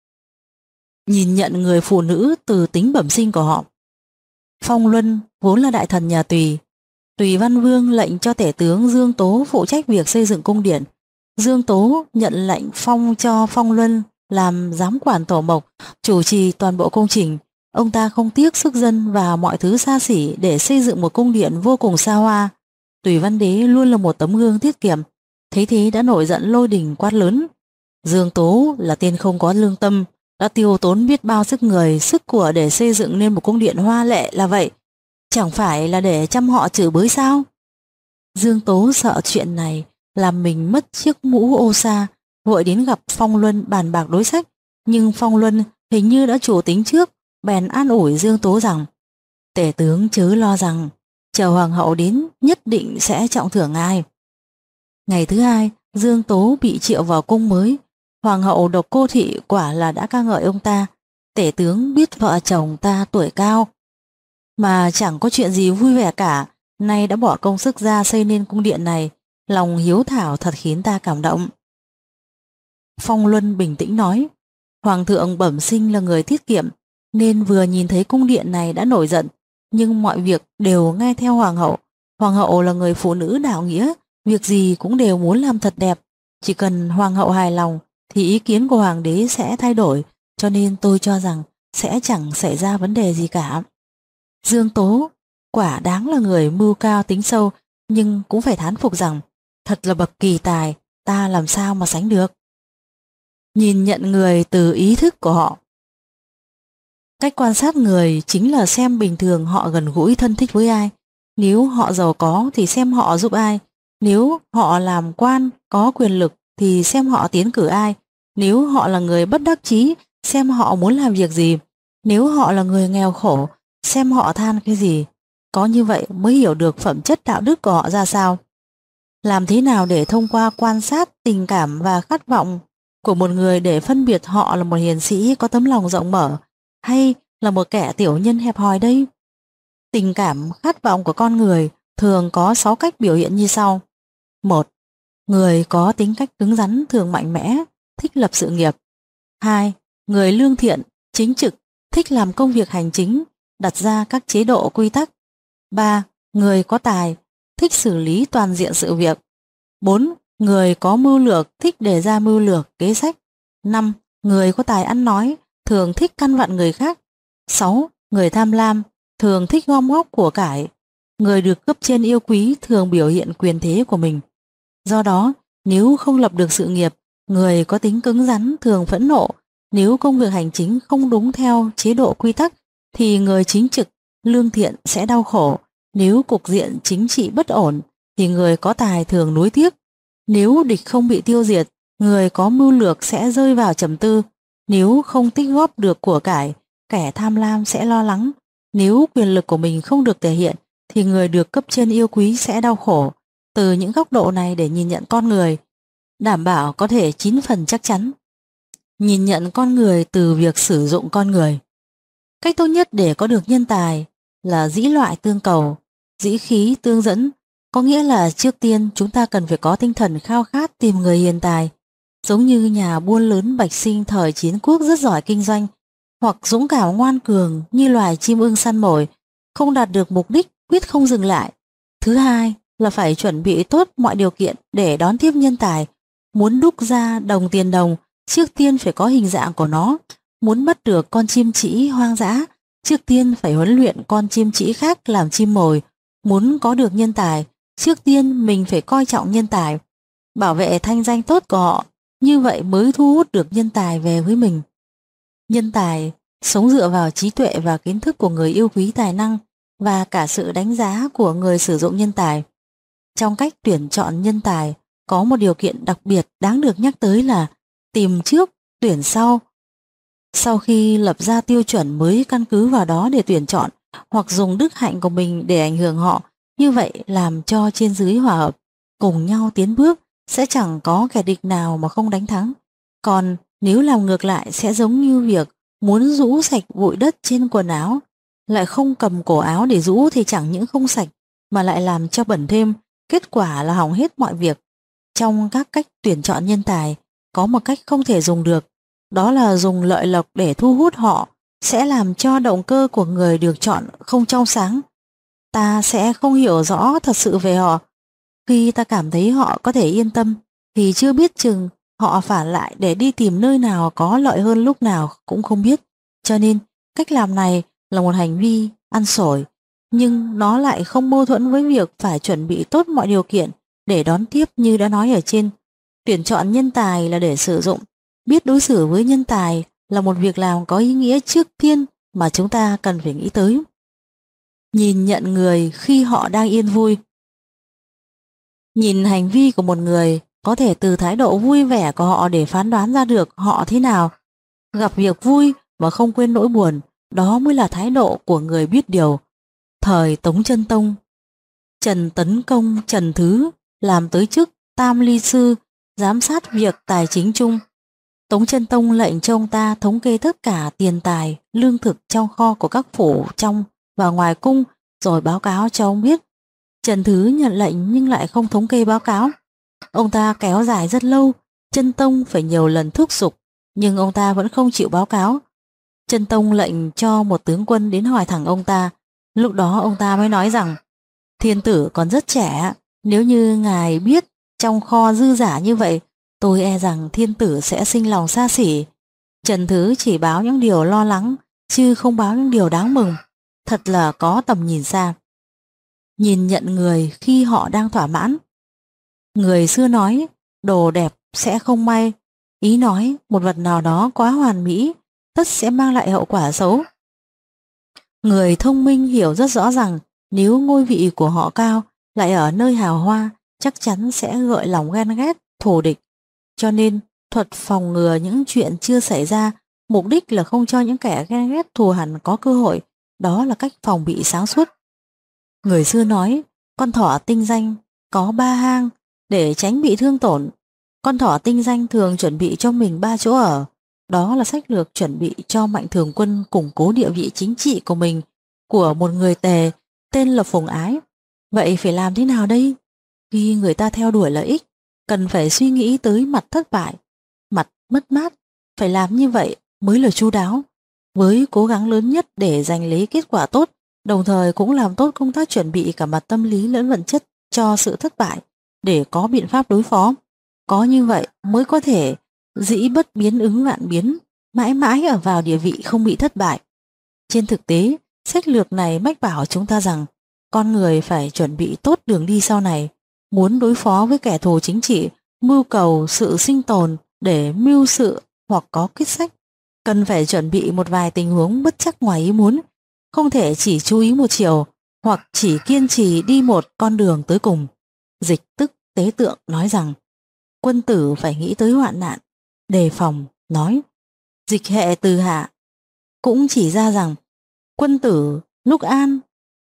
Nhìn nhận người phụ nữ từ tính bẩm sinh của họ. Phong Luân vốn là đại thần nhà Tùy. Tùy Văn Vương lệnh cho tể tướng Dương Tố phụ trách việc xây dựng cung điện. Dương Tố nhận lệnh phong cho Phong Luân làm giám quản tổ mộc, chủ trì toàn bộ công trình. Ông ta không tiếc sức dân và mọi thứ xa xỉ để xây dựng một cung điện vô cùng xa hoa. Tùy Văn Đế luôn là một tấm gương tiết kiệm, thấy thế đã nổi giận lôi đình quát lớn. Dương Tố là tên không có lương tâm, đã tiêu tốn biết bao sức người, sức của để xây dựng nên một cung điện hoa lệ là vậy, chẳng phải là để chăm họ chửi bới sao? Dương Tố sợ chuyện này làm mình mất chiếc mũ ô sa, vội đến gặp Phong Luân bàn bạc đối sách, nhưng Phong Luân hình như đã chủ tính trước, bèn an ủi Dương Tố rằng tể tướng chớ lo rằng chờ hoàng hậu đến nhất định sẽ trọng thưởng ngài. Ngày thứ hai, Dương Tố bị triệu vào cung mới. Hoàng hậu Độc Cô Thị quả là đã ca ngợi ông ta. Tể tướng biết vợ chồng ta tuổi cao mà chẳng có chuyện gì vui vẻ cả, nay đã bỏ công sức ra xây nên cung điện này, lòng hiếu thảo thật khiến ta cảm động. Phong Luân bình tĩnh nói, Hoàng thượng bẩm sinh là người tiết kiệm, nên vừa nhìn thấy cung điện này đã nổi giận, nhưng mọi việc đều nghe theo hoàng hậu. Hoàng hậu là người phụ nữ đạo nghĩa, việc gì cũng đều muốn làm thật đẹp. Chỉ cần hoàng hậu hài lòng thì ý kiến của hoàng đế sẽ thay đổi, cho nên tôi cho rằng sẽ chẳng xảy ra vấn đề gì cả. Dương Tố quả đáng là người mưu cao tính sâu, nhưng cũng phải thán phục rằng thật là bậc kỳ tài, ta làm sao mà sánh được. Nhìn nhận người từ ý thức của họ. Cách quan sát người chính là xem bình thường họ gần gũi thân thích với ai. Nếu họ giàu có thì xem họ giúp ai. Nếu họ làm quan có quyền lực thì xem họ tiến cử ai. Nếu họ là người bất đắc chí, xem họ muốn làm việc gì. Nếu họ là người nghèo khổ, xem họ than cái gì. Có như vậy mới hiểu được phẩm chất đạo đức của họ ra sao. Làm thế nào để thông qua quan sát tình cảm và khát vọng của một người để phân biệt họ là một hiền sĩ có tấm lòng rộng mở hay là một kẻ tiểu nhân hẹp hòi đây? Tình cảm, khát vọng của con người thường có 6 cách biểu hiện như sau. 1. Người có tính cách cứng rắn thường mạnh mẽ, thích lập sự nghiệp. 2. Người lương thiện, chính trực, thích làm công việc hành chính, đặt ra các chế độ quy tắc. 3. Người có tài, thích xử lý toàn diện sự việc. 4. Người có mưu lược, thích đề ra mưu lược, kế sách. 5. Người có tài ăn nói, thường thích căn vặn người khác. 6. Người tham lam, thường thích gom góp của cải. Người được cấp trên yêu quý thường biểu hiện quyền thế của mình. Do đó, nếu không lập được sự nghiệp, người có tính cứng rắn thường phẫn nộ. Nếu công việc hành chính không đúng theo chế độ quy tắc, thì người chính trực, lương thiện sẽ đau khổ. Nếu cục diện chính trị bất ổn, thì người có tài thường nuối tiếc. Nếu địch không bị tiêu diệt, người có mưu lược sẽ rơi vào trầm tư. Nếu không tích góp được của cải, kẻ tham lam sẽ lo lắng. Nếu quyền lực của mình không được thể hiện, thì người được cấp trên yêu quý sẽ đau khổ. Từ những góc độ này để nhìn nhận con người, đảm bảo có thể 9 phần chắc chắn. Nhìn nhận con người từ việc sử dụng con người. Cách tốt nhất để có được nhân tài là dĩ loại tương cầu, dĩ khí tương dẫn, có nghĩa là trước tiên chúng ta cần phải có tinh thần khao khát tìm người hiền tài, giống như nhà buôn lớn Bạch Sinh thời chiến quốc rất giỏi kinh doanh, hoặc dũng cảm ngoan cường như loài chim ưng săn mồi, không đạt được mục đích quyết không dừng lại. Thứ hai là phải chuẩn bị tốt mọi điều kiện để đón tiếp nhân tài. Muốn đúc ra đồng tiền đồng, trước tiên phải có hình dạng của nó. Muốn bắt được con chim trĩ hoang dã, trước tiên phải huấn luyện con chim trĩ khác làm chim mồi. Muốn có được nhân tài, trước tiên mình phải coi trọng nhân tài, bảo vệ thanh danh tốt của họ, như vậy mới thu hút được nhân tài về với mình. Nhân tài sống dựa vào trí tuệ và kiến thức của người yêu quý tài năng và cả sự đánh giá của người sử dụng nhân tài. Trong cách tuyển chọn nhân tài, có một điều kiện đặc biệt đáng được nhắc tới là tìm trước, tuyển sau. Sau khi lập ra tiêu chuẩn mới căn cứ vào đó để tuyển chọn, hoặc dùng đức hạnh của mình để ảnh hưởng họ, như vậy làm cho trên dưới hòa hợp, cùng nhau tiến bước, sẽ chẳng có kẻ địch nào mà không đánh thắng. Còn nếu làm ngược lại sẽ giống như việc muốn rũ sạch bụi đất trên quần áo, lại không cầm cổ áo để rũ thì chẳng những không sạch mà lại làm cho bẩn thêm, kết quả là hỏng hết mọi việc. Trong các cách tuyển chọn nhân tài, có một cách không thể dùng được, đó là dùng lợi lộc để thu hút họ, sẽ làm cho động cơ của người được chọn không trong sáng. Ta sẽ không hiểu rõ thật sự về họ. Khi ta cảm thấy họ có thể yên tâm, thì chưa biết chừng họ phản lại để đi tìm nơi nào có lợi hơn lúc nào cũng không biết. Cho nên, cách làm này là một hành vi ăn xổi, nhưng nó lại không mâu thuẫn với việc phải chuẩn bị tốt mọi điều kiện để đón tiếp như đã nói ở trên. Tuyển chọn nhân tài là để sử dụng, biết đối xử với nhân tài là một việc làm có ý nghĩa trước tiên mà chúng ta cần phải nghĩ tới. Nhìn nhận người khi họ đang yên vui. Nhìn hành vi của một người có thể từ thái độ vui vẻ của họ để phán đoán ra được họ thế nào. Gặp việc vui mà không quên nỗi buồn, đó mới là thái độ của người biết điều. Thời Tống Chân Tông, Trần Tấn Công Trần Thứ làm tới chức Tam Ly Sư, giám sát việc tài chính chung. Tống Chân Tông lệnh cho ông ta thống kê tất cả tiền tài, lương thực trong kho của các phủ trong và ngoài cung, rồi báo cáo cho ông biết. Trần Thứ nhận lệnh nhưng lại không thống kê báo cáo. Ông ta kéo dài rất lâu, Chân Tông phải nhiều lần thúc giục, nhưng ông ta vẫn không chịu báo cáo. Chân Tông lệnh cho một tướng quân đến hỏi thẳng ông ta. Lúc đó ông ta mới nói rằng: Thiên tử còn rất trẻ, nếu như ngài biết trong kho dư giả như vậy, tôi e rằng thiên tử sẽ sinh lòng xa xỉ. Trần Thứ chỉ báo những điều lo lắng, chứ không báo những điều đáng mừng. Thật là có tầm nhìn xa. Nhìn nhận người khi họ đang thỏa mãn. Người xưa nói, đồ đẹp sẽ không may. Ý nói, một vật nào đó quá hoàn mỹ, tất sẽ mang lại hậu quả xấu. Người thông minh hiểu rất rõ rằng, nếu ngôi vị của họ cao, lại ở nơi hào hoa, chắc chắn sẽ gợi lòng ghen ghét, thù địch. Cho nên, thuật phòng ngừa những chuyện chưa xảy ra, mục đích là không cho những kẻ ghen ghét thù hằn có cơ hội. Đó là cách phòng bị sáng suốt. Người xưa nói, con thỏ tinh danh có 3 hang để tránh bị thương tổn. Con thỏ tinh danh thường chuẩn bị cho mình 3 chỗ ở. Đó là sách lược chuẩn bị cho Mạnh Thường Quân củng cố địa vị chính trị của mình, của một người Tề tên là Phùng Ái. Vậy phải làm thế nào đây? Khi người ta theo đuổi lợi ích, cần phải suy nghĩ tới mặt thất bại, mặt mất mát. Phải làm như vậy mới là chu đáo, với cố gắng lớn nhất để giành lấy kết quả tốt, đồng thời cũng làm tốt công tác chuẩn bị cả mặt tâm lý lẫn vật chất cho sự thất bại, để có biện pháp đối phó. Có như vậy mới có thể dĩ bất biến ứng vạn biến, mãi mãi ở vào địa vị không bị thất bại. Trên thực tế, sách lược này mách bảo chúng ta rằng con người phải chuẩn bị tốt đường đi sau này. Muốn đối phó với kẻ thù chính trị, mưu cầu sự sinh tồn để mưu sự hoặc có quyết sách, cần phải chuẩn bị một vài tình huống bất trắc ngoài ý muốn. Không thể chỉ chú ý một chiều, hoặc chỉ kiên trì đi một con đường tới cùng. Dịch tức Tế Tượng nói rằng quân tử phải nghĩ tới hoạn nạn, đề phòng. Nói Dịch hệ từ hạ cũng chỉ ra rằng quân tử lúc an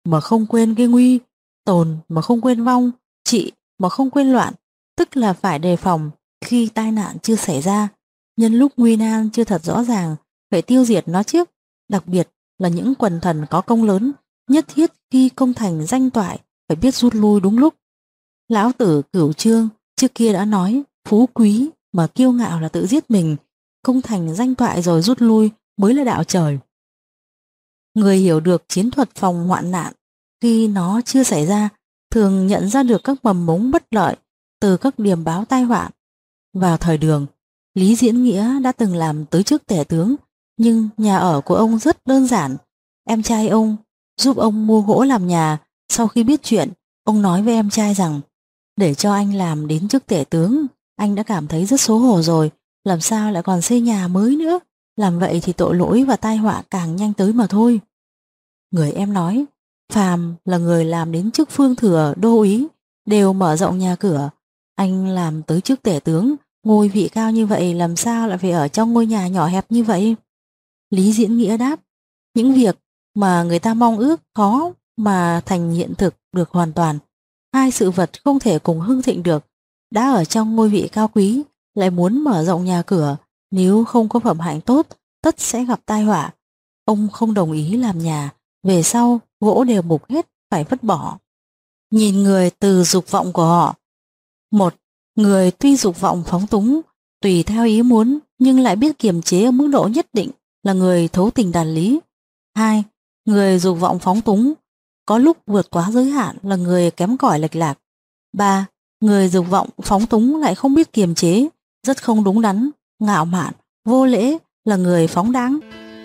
mà không quên gây nguy, tồn mà không quên vong, trị mà không quên loạn, tức là phải đề phòng khi tai nạn chưa xảy ra, nhân lúc nguy nan chưa thật rõ ràng, phải tiêu diệt nó trước, đặc biệt là những quần thần có công lớn, nhất thiết khi công thành danh toại phải biết rút lui đúng lúc. Lão tử Cửu Chương trước kia đã nói, phú quý mà kiêu ngạo là tự giết mình, công thành danh toại rồi rút lui mới là đạo trời. Người hiểu được chiến thuật phòng hoạn nạn khi nó chưa xảy ra thường nhận ra được các mầm mống bất lợi từ các điềm báo tai họa. Vào thời Đường, Lý Diễn Nghĩa đã từng làm tới chức tể tướng, nhưng nhà ở của ông rất đơn giản. Em trai ông giúp ông mua gỗ làm nhà. Sau khi biết chuyện, ông nói với em trai rằng để cho anh làm đến chức tể tướng, anh đã cảm thấy rất xấu hổ rồi, làm sao lại còn xây nhà mới nữa. Làm vậy thì tội lỗi và tai họa càng nhanh tới mà thôi. Người em nói, phàm là người làm đến chức phương thừa, đô úy đều mở rộng nhà cửa. Anh làm tới chức tể tướng, ngôi vị cao như vậy, làm sao lại phải ở trong ngôi nhà nhỏ hẹp như vậy? Lý Diễn Nghĩa đáp, những việc mà người ta mong ước khó mà thành hiện thực được hoàn toàn. Hai sự vật không thể cùng hưng thịnh được. Đã ở trong ngôi vị cao quý, lại muốn mở rộng nhà cửa, nếu không có phẩm hạnh tốt, tất sẽ gặp tai họa. Ông không đồng ý làm nhà, về sau gỗ đều mục hết, phải vứt bỏ. Nhìn người từ dục vọng của họ. Một, người tuy dục vọng phóng túng, tùy theo ý muốn, nhưng lại biết kiềm chế ở mức độ nhất định là người thấu tình đạt lý. Hai, người dục vọng phóng túng, có lúc vượt quá giới hạn là người kém cỏi lệch lạc. Ba, người dục vọng phóng túng lại không biết kiềm chế, rất không đúng đắn, ngạo mạn, vô lễ là người phóng đãng.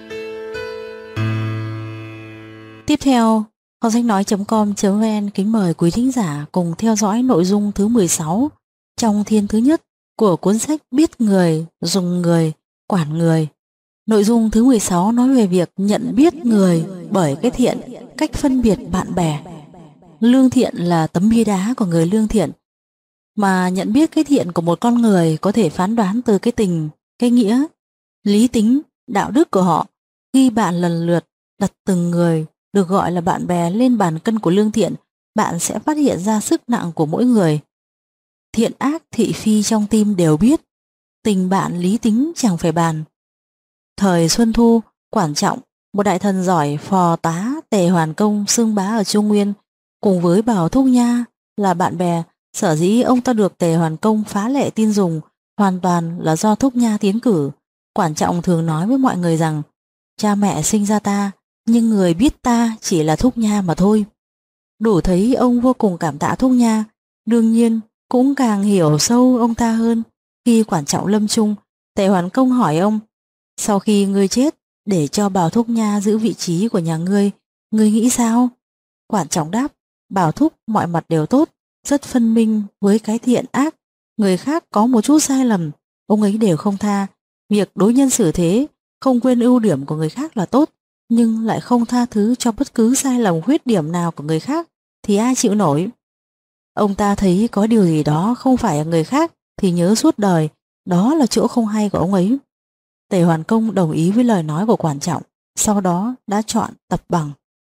Tiếp theo, kho sách nói.com.vn kính mời quý thính giả cùng theo dõi nội dung thứ 16 trong thiên thứ nhất của cuốn sách Biết Người, Dùng Người, Quản Người. Nội dung thứ 16 nói về việc nhận biết người bởi cái thiện, cách phân biệt bạn bè. Lương thiện là tấm bia đá của người lương thiện. Mà nhận biết cái thiện của một con người có thể phán đoán từ cái tình, cái nghĩa, lý tính, đạo đức của họ. Khi bạn lần lượt đặt từng người được gọi là bạn bè lên bàn cân của lương thiện, bạn sẽ phát hiện ra sức nặng của mỗi người. Thiện ác thị phi trong tim đều biết, tình bạn lý tính chẳng phải bàn. Thời Xuân Thu, Quản Trọng, một đại thần giỏi phò tá Tề Hoàn Công xưng bá ở Trung Nguyên, cùng với Bảo Thúc Nha là bạn bè. Sở dĩ ông ta được Tề Hoàn Công phá lệ tin dùng hoàn toàn là do Thúc Nha tiến cử. Quản Trọng thường nói với mọi người rằng cha mẹ sinh ra ta, nhưng người biết ta chỉ là Thúc Nha mà thôi. Đủ thấy ông vô cùng cảm tạ Thúc Nha. Đương nhiên cũng càng hiểu sâu ông ta hơn. Khi Quản Trọng lâm chung, Tề Hoàn Công hỏi ông, sau khi ngươi chết, để cho Bảo Thúc Nha giữ vị trí của nhà ngươi nghĩ sao? Quản Trọng đáp, Bảo Thúc mọi mặt đều tốt, rất phân minh với cái thiện ác. Người khác có một chút sai lầm, ông ấy đều không tha. Việc đối nhân xử thế, không quên ưu điểm của người khác là tốt, nhưng lại không tha thứ cho bất cứ sai lầm khuyết điểm nào của người khác, thì ai chịu nổi? Ông ta thấy có điều gì đó không phải ở người khác thì nhớ suốt đời, đó là chỗ không hay của ông ấy. Tề Hoàn Công đồng ý với lời nói của Quản Trọng, sau đó đã chọn tập bằng.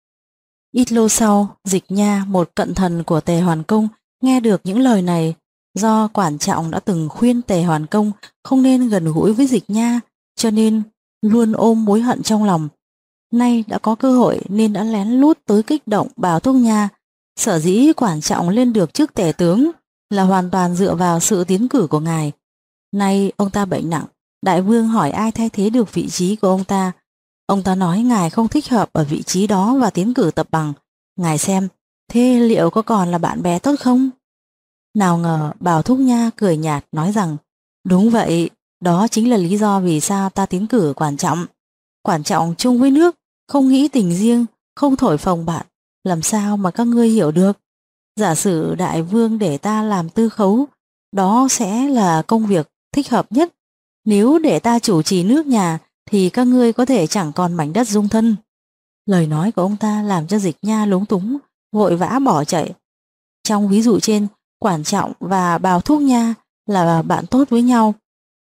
Ít lâu sau, Dịch Nha, một cận thần của Tề Hoàn Công, nghe được những lời này. Do Quản Trọng đã từng khuyên Tề Hoàn Công không nên gần gũi với Dịch Nha, cho nên luôn ôm mối hận trong lòng. Nay đã có cơ hội nên đã lén lút tới kích động Bảo Thúc Nha. Sở dĩ Quản Trọng lên được chức tể tướng là hoàn toàn dựa vào sự tiến cử của ngài. Nay ông ta bệnh nặng, đại vương hỏi ai thay thế được vị trí của ông ta. Ông ta nói ngài không thích hợp ở vị trí đó và tiến cử tập bằng. Ngài xem, thế liệu có còn là bạn bè tốt không? Nào ngờ Bảo Thúc Nha cười nhạt nói rằng, đúng vậy, đó chính là lý do vì sao ta tiến cử Quản Trọng. Quản Trọng chung với nước, không nghĩ tình riêng, không thổi phồng bạn, làm sao mà các ngươi hiểu được? Giả sử đại vương để ta làm tư khấu, đó sẽ là công việc thích hợp nhất. Nếu để ta chủ trì nước nhà thì các ngươi có thể chẳng còn mảnh đất dung thân. Lời nói của ông ta làm cho Dịch Nha lúng túng, vội vã bỏ chạy. Trong ví dụ trên, Quản Trọng và Bảo Thúc Nha là bạn tốt với nhau.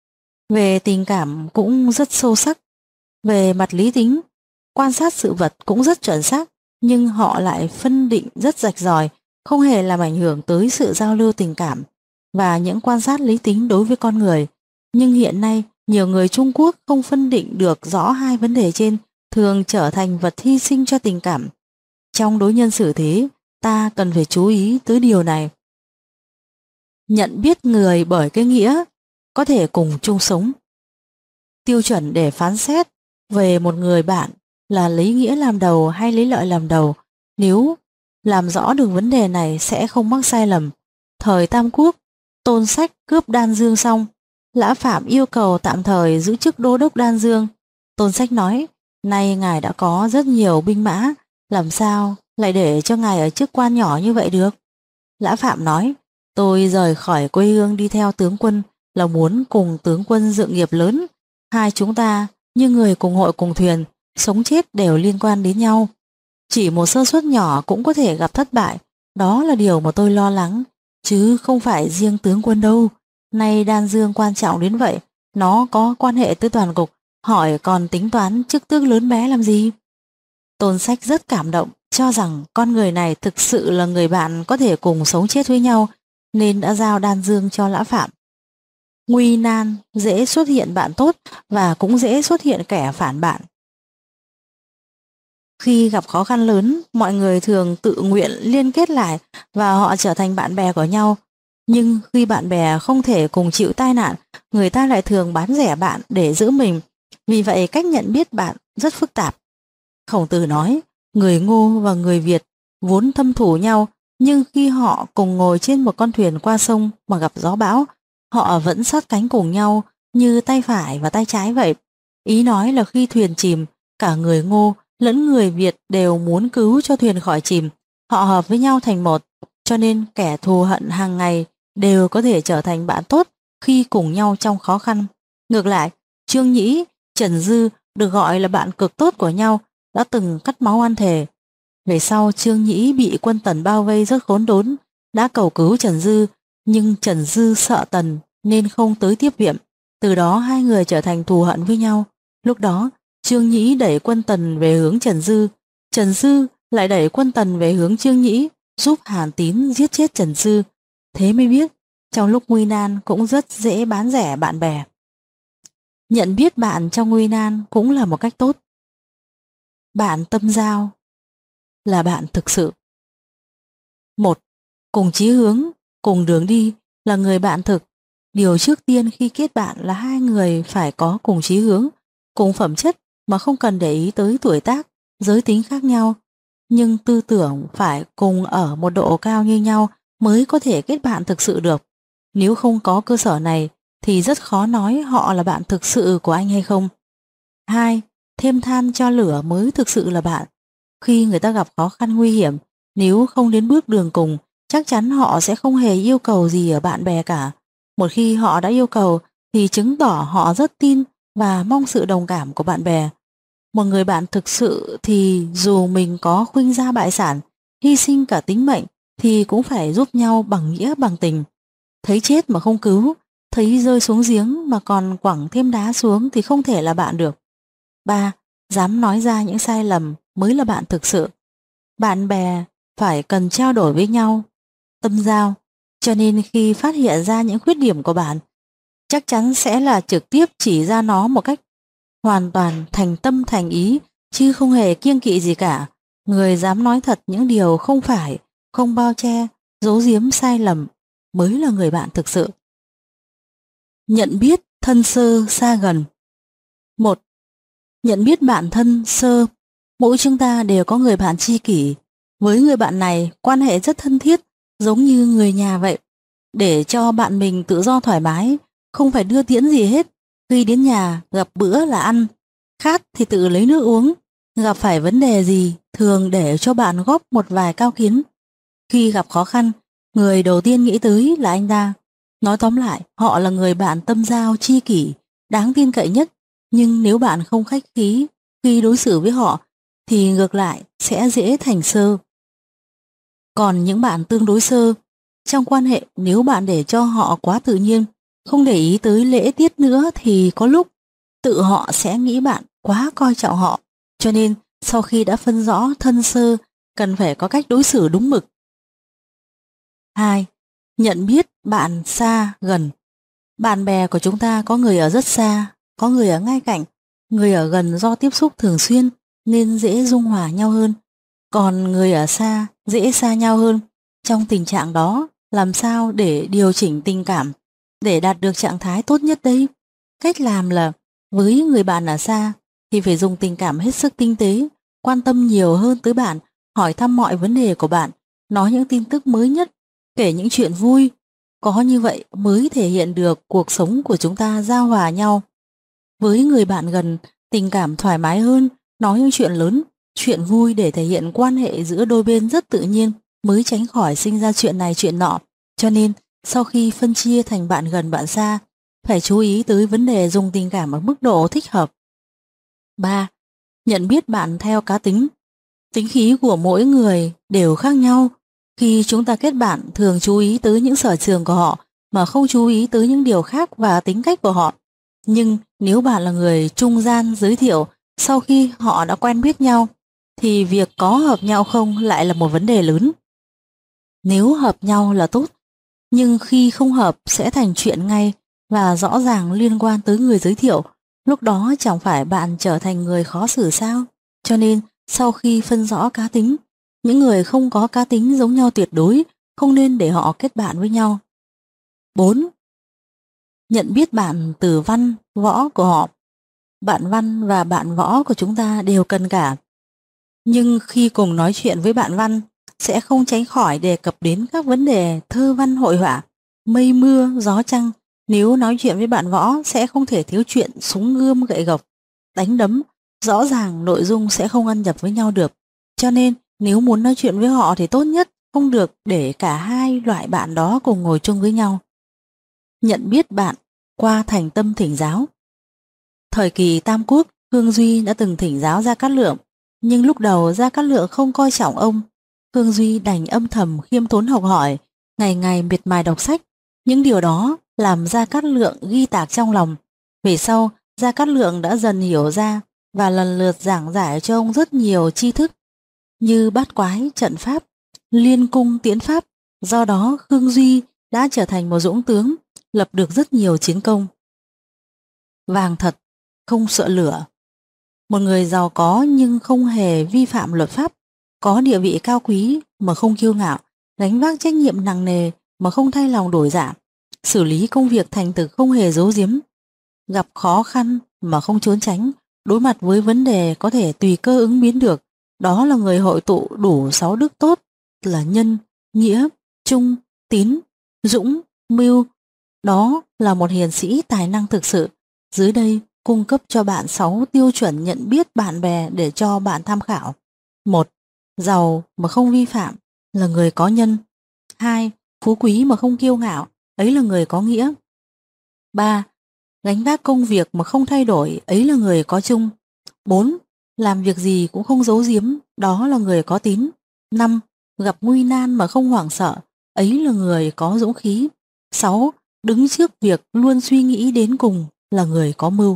Về tình cảm cũng rất sâu sắc. Về mặt lý tính, quan sát sự vật cũng rất chuẩn xác. nhưng họ lại phân định rất rạch ròi, không hề làm ảnh hưởng tới sự giao lưu tình cảm và những quan sát lý tính đối với con người. Nhưng hiện nay, nhiều người Trung Quốc không phân định được rõ hai vấn đề trên, thường trở thành vật hy sinh cho tình cảm. Trong đối nhân xử thế, ta cần phải chú ý tới điều này. Nhận biết người bởi cái nghĩa có thể cùng chung sống. Tiêu chuẩn để phán xét về một người bạn là lấy nghĩa làm đầu hay lấy lợi làm đầu. Nếu làm rõ được vấn đề này sẽ không mắc sai lầm. Thời Tam Quốc, Tôn Sách cướp Đan Dương xong, Lã Phạm yêu cầu tạm thời giữ chức đô đốc Đan Dương. Tôn Sách nói, nay ngài đã có rất nhiều binh mã, làm sao lại để cho ngài ở chức quan nhỏ như vậy được? Lã Phạm nói, tôi rời khỏi quê hương đi theo tướng quân là muốn cùng tướng quân dựng nghiệp lớn. Hai chúng ta như người cùng hội cùng thuyền, sống chết đều liên quan đến nhau. Chỉ một sơ suất nhỏ cũng có thể gặp thất bại, đó là điều mà tôi lo lắng, chứ không phải riêng tướng quân đâu. Nay Đan Dương quan trọng đến vậy, nó có quan hệ tới toàn cục, hỏi còn tính toán chức tước lớn bé làm gì? Tôn Sách rất cảm động, cho rằng con người này thực sự là người bạn có thể cùng sống chết với nhau, nên đã giao Đan Dương cho Lã Phạm. Nguy nan dễ xuất hiện bạn tốt và cũng dễ xuất hiện kẻ phản bạn. Khi gặp khó khăn lớn, mọi người thường tự nguyện liên kết lại và họ trở thành bạn bè của nhau. Nhưng khi bạn bè không thể cùng chịu tai nạn, người ta lại thường bán rẻ bạn để giữ mình. Vì vậy cách nhận biết bạn rất phức tạp. Khổng Tử nói, người Ngô và người Việt vốn thâm thù nhau, nhưng khi họ cùng ngồi trên một con thuyền qua sông mà gặp gió bão, họ vẫn sát cánh cùng nhau như tay phải và tay trái vậy. Ý nói là khi thuyền chìm, cả người Ngô lẫn người Việt đều muốn cứu cho thuyền khỏi chìm. Họ hợp với nhau thành một, cho nên kẻ thù hận hàng ngày đều có thể trở thành bạn tốt khi cùng nhau trong khó khăn. Ngược lại, Trương Nhĩ, Trần Dư được gọi là bạn cực tốt của nhau, đã từng cắt máu ăn thề. Về sau Trương Nhĩ bị quân Tần bao vây rất khốn đốn, đã cầu cứu Trần Dư, nhưng Trần Dư sợ Tần nên không tới tiếp viện. Từ đó hai người trở thành thù hận với nhau. Lúc đó Trương Nhĩ đẩy quân Tần về hướng Trần Dư lại đẩy quân Tần về hướng Trương Nhĩ, giúp Hàn Tín giết chết Trần Dư. Thế mới biết, trong lúc nguy nan cũng rất dễ bán rẻ bạn bè. Nhận biết bạn trong nguy nan cũng là một cách tốt. Bạn tâm giao là bạn thực sự. 1. Cùng chí hướng, cùng đường đi là người bạn thực. Điều trước tiên khi kết bạn là hai người phải có cùng chí hướng, cùng phẩm chất mà không cần để ý tới tuổi tác, giới tính khác nhau. Nhưng tư tưởng phải cùng ở một độ cao như nhau mới có thể kết bạn thực sự được. Nếu không có cơ sở này thì rất khó nói họ là bạn thực sự của anh hay không. 2. Thêm than cho lửa mới thực sự là bạn. Khi người ta gặp khó khăn nguy hiểm, nếu không đến bước đường cùng, chắc chắn họ sẽ không hề yêu cầu gì ở bạn bè cả. Một khi họ đã yêu cầu thì chứng tỏ họ rất tin và mong sự đồng cảm của bạn bè. Một người bạn thực sự thì dù mình có khuynh gia bại sản, hy sinh cả tính mệnh thì cũng phải giúp nhau bằng nghĩa bằng tình. Thấy chết mà không cứu, thấy rơi xuống giếng mà còn quẳng thêm đá xuống thì không thể là bạn được. 3. Dám nói ra những sai lầm mới là bạn thực sự. Bạn bè phải cần trao đổi với nhau, tâm giao, cho nên khi phát hiện ra những khuyết điểm của bạn, chắc chắn sẽ là trực tiếp chỉ ra nó một cách hoàn toàn thành tâm thành ý, chứ không hề kiêng kỵ gì cả. Người dám nói thật những điều không phải, không bao che, giấu giếm sai lầm mới là người bạn thực sự. Nhận biết thân sơ xa gần. 1. Nhận biết bạn thân sơ. Mỗi chúng ta đều có người bạn tri kỷ. Với người bạn này, quan hệ rất thân thiết, giống như người nhà vậy. Để cho bạn mình tự do thoải mái, không phải đưa tiễn gì hết. Khi đến nhà, gặp bữa là ăn, khát thì tự lấy nước uống. Gặp phải vấn đề gì, thường để cho bạn góp một vài cao kiến. Khi gặp khó khăn, người đầu tiên nghĩ tới là anh ta. Nói tóm lại, họ là người bạn tâm giao tri kỷ, đáng tin cậy nhất. Nhưng nếu bạn không khách khí khi đối xử với họ, thì ngược lại sẽ dễ thành sơ. Còn những bạn tương đối sơ, trong quan hệ nếu bạn để cho họ quá tự nhiên, không để ý tới lễ tiết nữa thì có lúc tự họ sẽ nghĩ bạn quá coi trọng họ. Cho nên sau khi đã phân rõ thân sơ cần phải có cách đối xử đúng mực. 2. Nhận biết bạn xa gần. Bạn bè của chúng ta có người ở rất xa, có người ở ngay cạnh, người ở gần do tiếp xúc thường xuyên nên dễ dung hòa nhau hơn, còn người ở xa dễ xa nhau hơn. Trong tình trạng đó, làm sao để điều chỉnh tình cảm để đạt được trạng thái tốt nhất đây? Cách làm là với người bạn ở xa thì phải dùng tình cảm hết sức tinh tế, quan tâm nhiều hơn tới bạn, hỏi thăm mọi vấn đề của bạn, nói những tin tức mới nhất, kể những chuyện vui. Có như vậy mới thể hiện được cuộc sống của chúng ta giao hòa nhau. Với người bạn gần, tình cảm thoải mái hơn, nói những chuyện lớn, chuyện vui để thể hiện quan hệ giữa đôi bên rất tự nhiên, mới tránh khỏi sinh ra chuyện này chuyện nọ. Cho nên, sau khi phân chia thành bạn gần bạn xa, phải chú ý tới vấn đề dùng tình cảm ở mức độ thích hợp. 3. Nhận biết bạn theo cá tính. Tính khí của mỗi người đều khác nhau. Khi chúng ta kết bạn, thường chú ý tới những sở trường của họ mà không chú ý tới những điều khác và tính cách của họ. Nhưng nếu bạn là người trung gian giới thiệu sau khi họ đã quen biết nhau, thì việc có hợp nhau không lại là một vấn đề lớn. Nếu hợp nhau là tốt, nhưng khi không hợp sẽ thành chuyện ngay và rõ ràng liên quan tới người giới thiệu. Lúc đó chẳng phải bạn trở thành người khó xử sao? Cho nên sau khi phân rõ cá tính, những người không có cá tính giống nhau tuyệt đối không nên để họ kết bạn với nhau. 4. Nhận biết bạn từ văn, võ của họ. Bạn văn và bạn võ của chúng ta đều cần cả. Nhưng khi cùng nói chuyện với bạn văn, sẽ không tránh khỏi đề cập đến các vấn đề thơ văn hội họa, mây mưa, gió trăng. Nếu nói chuyện với bạn võ sẽ không thể thiếu chuyện súng gươm gậy gộc, đánh đấm. Rõ ràng nội dung sẽ không ăn nhập với nhau được. Cho nên nếu muốn nói chuyện với họ thì tốt nhất không được để cả hai loại bạn đó cùng ngồi chung với nhau. Nhận biết bạn qua thành tâm thỉnh giáo. Thời kỳ Tam Quốc, Khương Duy đã từng thỉnh giáo Gia Cát Lượng, nhưng lúc đầu Gia Cát Lượng không coi trọng ông. Khương Duy đành âm thầm khiêm tốn học hỏi, ngày ngày miệt mài đọc sách. Những điều đó làm Gia Cát Lượng ghi tạc trong lòng. Về sau, Gia Cát Lượng đã dần hiểu ra và lần lượt giảng giải cho ông rất nhiều tri thức như bát quái, trận pháp, liên cung, tiễn pháp. Do đó Khương Duy đã trở thành một dũng tướng, lập được rất nhiều chiến công. Vàng thật, không sợ lửa. Một người giàu có nhưng không hề vi phạm luật pháp, có địa vị cao quý mà không kiêu ngạo, gánh vác trách nhiệm nặng nề mà không thay lòng đổi dạ, xử lý công việc thành thực không hề giấu giếm, gặp khó khăn mà không trốn tránh, đối mặt với vấn đề có thể tùy cơ ứng biến được. Đó là người hội tụ đủ 6 đức tốt là nhân, nghĩa, trung, tín, dũng, mưu. Đó là một hiền sĩ tài năng thực sự. Dưới đây cung cấp cho bạn 6 tiêu chuẩn nhận biết bạn bè để cho bạn tham khảo. 1. Giàu mà không vi phạm là người có nhân. 2. Phú quý mà không kiêu ngạo, ấy là người có nghĩa. 3. Gánh vác công việc mà không thay đổi, ấy là người có chung. 4. Làm việc gì cũng không giấu giếm, đó là người có tín. 5. Gặp nguy nan mà không hoảng sợ, ấy là người có dũng khí. 6. Đứng trước việc luôn suy nghĩ đến cùng là người có mưu.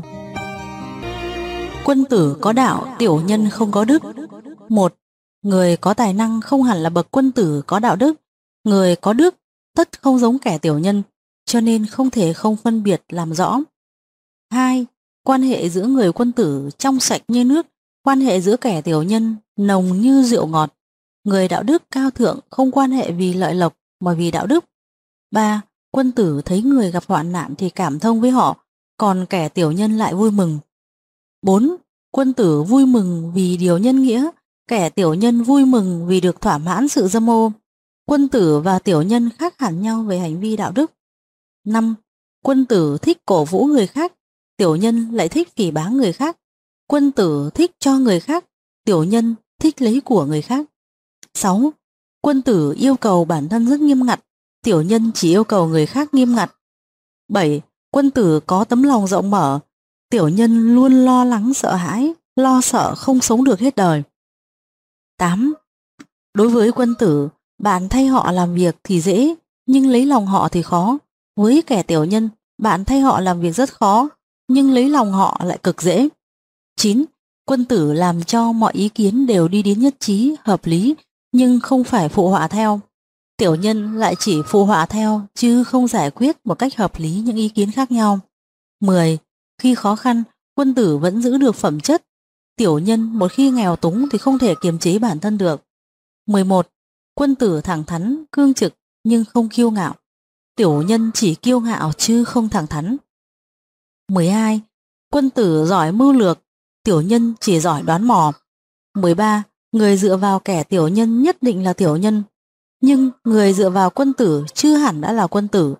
Quân tử có đạo, tiểu nhân không có đức. 1. Người có tài năng không hẳn là bậc quân tử có đạo đức. Người có đức tất không giống kẻ tiểu nhân, cho nên không thể không phân biệt làm rõ. 2. Quan hệ giữa người quân tử trong sạch như nước, quan hệ giữa kẻ tiểu nhân nồng như rượu ngọt. Người đạo đức cao thượng không quan hệ vì lợi lộc mà vì đạo đức. 3. Quân tử thấy người gặp hoạn nạn thì cảm thông với họ, còn kẻ tiểu nhân lại vui mừng. 4. Quân tử vui mừng vì điều nhân nghĩa, kẻ tiểu nhân vui mừng vì được thỏa mãn sự dâm ô. Quân tử và tiểu nhân khác hẳn nhau về hành vi đạo đức. 5. Quân tử thích cổ vũ người khác, tiểu nhân lại thích phỉ báng người khác. Quân tử thích cho người khác, tiểu nhân thích lấy của người khác. 6. Quân tử yêu cầu bản thân rất nghiêm ngặt, tiểu nhân chỉ yêu cầu người khác nghiêm ngặt. 7. Quân tử có tấm lòng rộng mở, tiểu nhân luôn lo lắng sợ hãi, lo sợ không sống được hết đời. 8. Đối với quân tử, bạn thay họ làm việc thì dễ, nhưng lấy lòng họ thì khó. Với kẻ tiểu nhân, bạn thay họ làm việc rất khó, nhưng lấy lòng họ lại cực dễ. 9. Quân tử làm cho mọi ý kiến đều đi đến nhất trí, hợp lý, nhưng không phải phụ họa theo. Tiểu nhân lại chỉ phụ họa theo, chứ không giải quyết một cách hợp lý những ý kiến khác nhau. 10. Khi khó khăn, quân tử vẫn giữ được phẩm chất. Tiểu nhân một khi nghèo túng thì không thể kiềm chế bản thân được. 11. Quân tử thẳng thắn, cương trực nhưng không kiêu ngạo. Tiểu nhân chỉ kiêu ngạo chứ không thẳng thắn. 12. Quân tử giỏi mưu lược, tiểu nhân chỉ giỏi đoán mò. 13. Người dựa vào kẻ tiểu nhân nhất định là tiểu nhân, nhưng người dựa vào quân tử chưa hẳn đã là quân tử.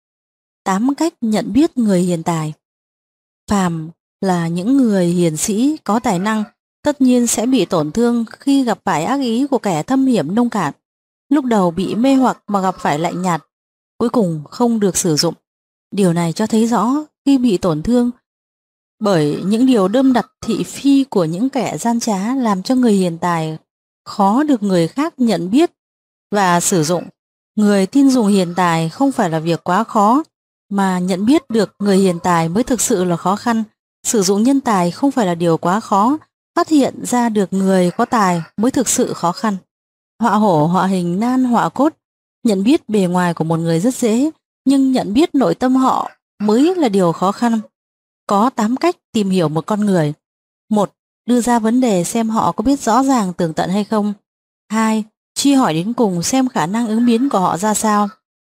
8 cách nhận biết người hiền tài. Phàm là những người hiền sĩ có tài năng, tất nhiên sẽ bị tổn thương khi gặp phải ác ý của kẻ thâm hiểm nông cạn. Lúc đầu bị mê hoặc mà gặp phải lạnh nhạt, cuối cùng không được sử dụng. Điều này cho thấy rõ khi bị tổn thương bởi những điều đâm đặt thị phi của những kẻ gian trá làm cho người hiền tài khó được người khác nhận biết và sử dụng. Người tin dùng hiền tài không phải là việc quá khó, mà nhận biết được người hiền tài mới thực sự là khó khăn. Sử dụng nhân tài không phải là điều quá khó, phát hiện ra được người có tài mới thực sự khó khăn. Họa hổ họa hình nan họa cốt. Nhận biết bề ngoài của một người rất dễ, nhưng nhận biết nội tâm họ mới là điều khó khăn. Có 8 cách tìm hiểu một con người. 1. Đưa ra vấn đề xem họ có biết rõ ràng tường tận hay không. 2. Truy hỏi đến cùng xem khả năng ứng biến của họ ra sao.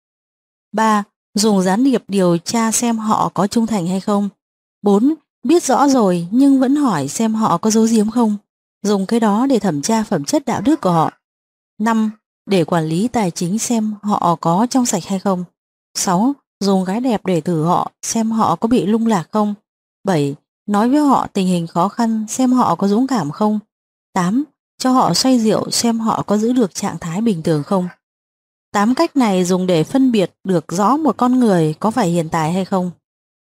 3. Dùng gián điệp điều tra xem họ có trung thành hay không. 4. Biết rõ rồi nhưng vẫn hỏi xem họ có giấu giếm không. Dùng cái đó để thẩm tra phẩm chất đạo đức của họ. 5. Để quản lý tài chính xem họ có trong sạch hay không. 6. Dùng gái đẹp để thử họ xem họ có bị lung lạc không. 7. Nói với họ tình hình khó khăn xem họ có dũng cảm không. 8. Cho họ xoay rượu xem họ có giữ được trạng thái bình thường không. 8 cách này dùng để phân biệt được rõ một con người có phải hiền tài hay không.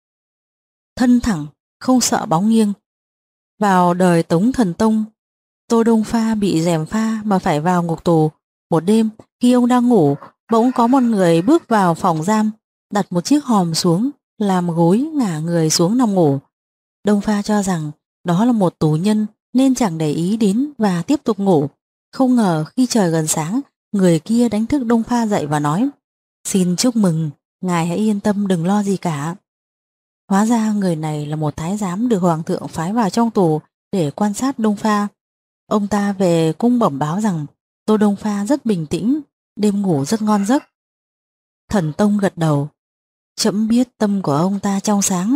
Thân thẳng, không sợ bóng nghiêng. Vào đời Tống Thần Tông, Tô Đông Pha bị gièm pha mà phải vào ngục tù. Một đêm, khi ông đang ngủ, bỗng có một người bước vào phòng giam, đặt một chiếc hòm xuống, làm gối ngả người xuống nằm ngủ. Đông Pha cho rằng đó là một tù nhân nên chẳng để ý đến và tiếp tục ngủ. Không ngờ khi trời gần sáng, người kia đánh thức Đông Pha dậy và nói: "Xin chúc mừng, ngài hãy yên tâm đừng lo gì cả." Hóa ra người này là một thái giám được hoàng thượng phái vào trong tù để quan sát Đông Pha. Ông ta về cung bẩm báo rằng Tô Đông Pha rất bình tĩnh, đêm ngủ rất ngon giấc. Thần Tông gật đầu: "Trẫm biết tâm của ông ta trong sáng."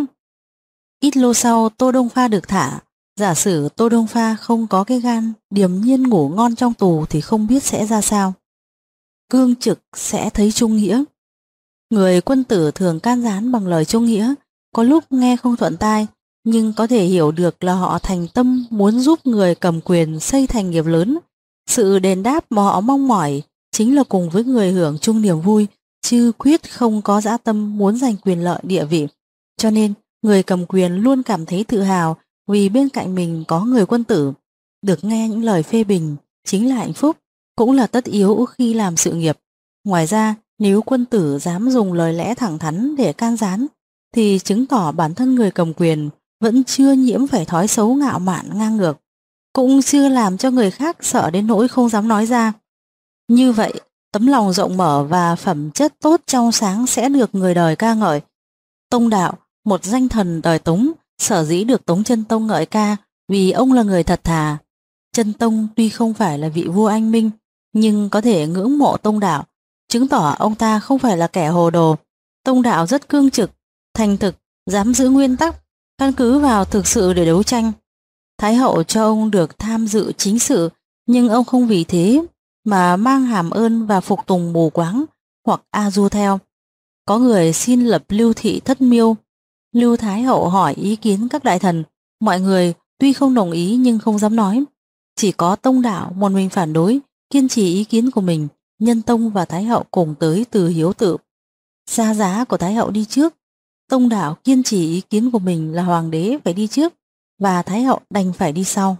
Ít lâu sau Tô Đông Pha được thả. Giả sử Tô Đông Pha không có cái gan điềm nhiên ngủ ngon trong tù thì không biết sẽ ra sao. Cương trực sẽ thấy trung nghĩa. Người quân tử thường can gián bằng lời trung nghĩa, có lúc nghe không thuận tai, nhưng có thể hiểu được là họ thành tâm muốn giúp người cầm quyền xây thành nghiệp lớn. Sự đền đáp mà họ mong mỏi chính là cùng với người hưởng chung niềm vui, chứ quyết không có dã tâm muốn giành quyền lợi địa vị. Cho nên, người cầm quyền luôn cảm thấy tự hào vì bên cạnh mình có người quân tử. Được nghe những lời phê bình chính là hạnh phúc, cũng là tất yếu khi làm sự nghiệp. Ngoài ra, nếu quân tử dám dùng lời lẽ thẳng thắn để can gián, thì chứng tỏ bản thân người cầm quyền vẫn chưa nhiễm phải thói xấu ngạo mạn ngang ngược, cũng chưa làm cho người khác sợ đến nỗi không dám nói ra. Như vậy, tấm lòng rộng mở và phẩm chất tốt trong sáng sẽ được người đời ca ngợi. Tông Đạo, một danh thần đời Tống, sở dĩ được Tống Chân Tông ngợi ca vì ông là người thật thà. Chân Tông tuy không phải là vị vua anh minh, nhưng có thể ngưỡng mộ Tông Đạo, chứng tỏ ông ta không phải là kẻ hồ đồ. Tông Đạo rất cương trực, thành thực, dám giữ nguyên tắc, căn cứ vào thực sự để đấu tranh. Thái hậu cho ông được tham dự chính sự, nhưng ông không vì thế mà mang hàm ơn và phục tùng mù quáng hoặc a du theo. Có người xin lập Lưu Thị Thất Miêu. Lưu Thái hậu hỏi ý kiến các đại thần, mọi người tuy không đồng ý nhưng không dám nói. Chỉ có Tông Đạo một mình phản đối, kiên trì ý kiến của mình. Nhân Tông và Thái hậu cùng tới từ hiếu tự. Xa giá của Thái hậu đi trước, Tông Đạo kiên trì ý kiến của mình là hoàng đế phải đi trước và Thái hậu đành phải đi sau.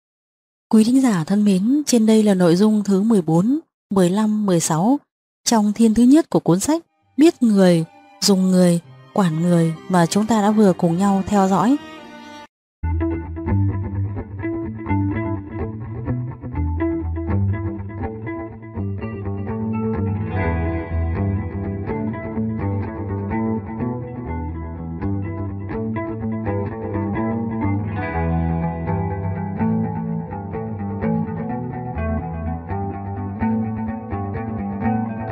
Quý thính giả thân mến, trên đây là nội dung thứ 14, 15, 16 trong thiên thứ nhất của cuốn sách Biết Người, Dùng Người, Quản Người mà chúng ta đã vừa cùng nhau theo dõi.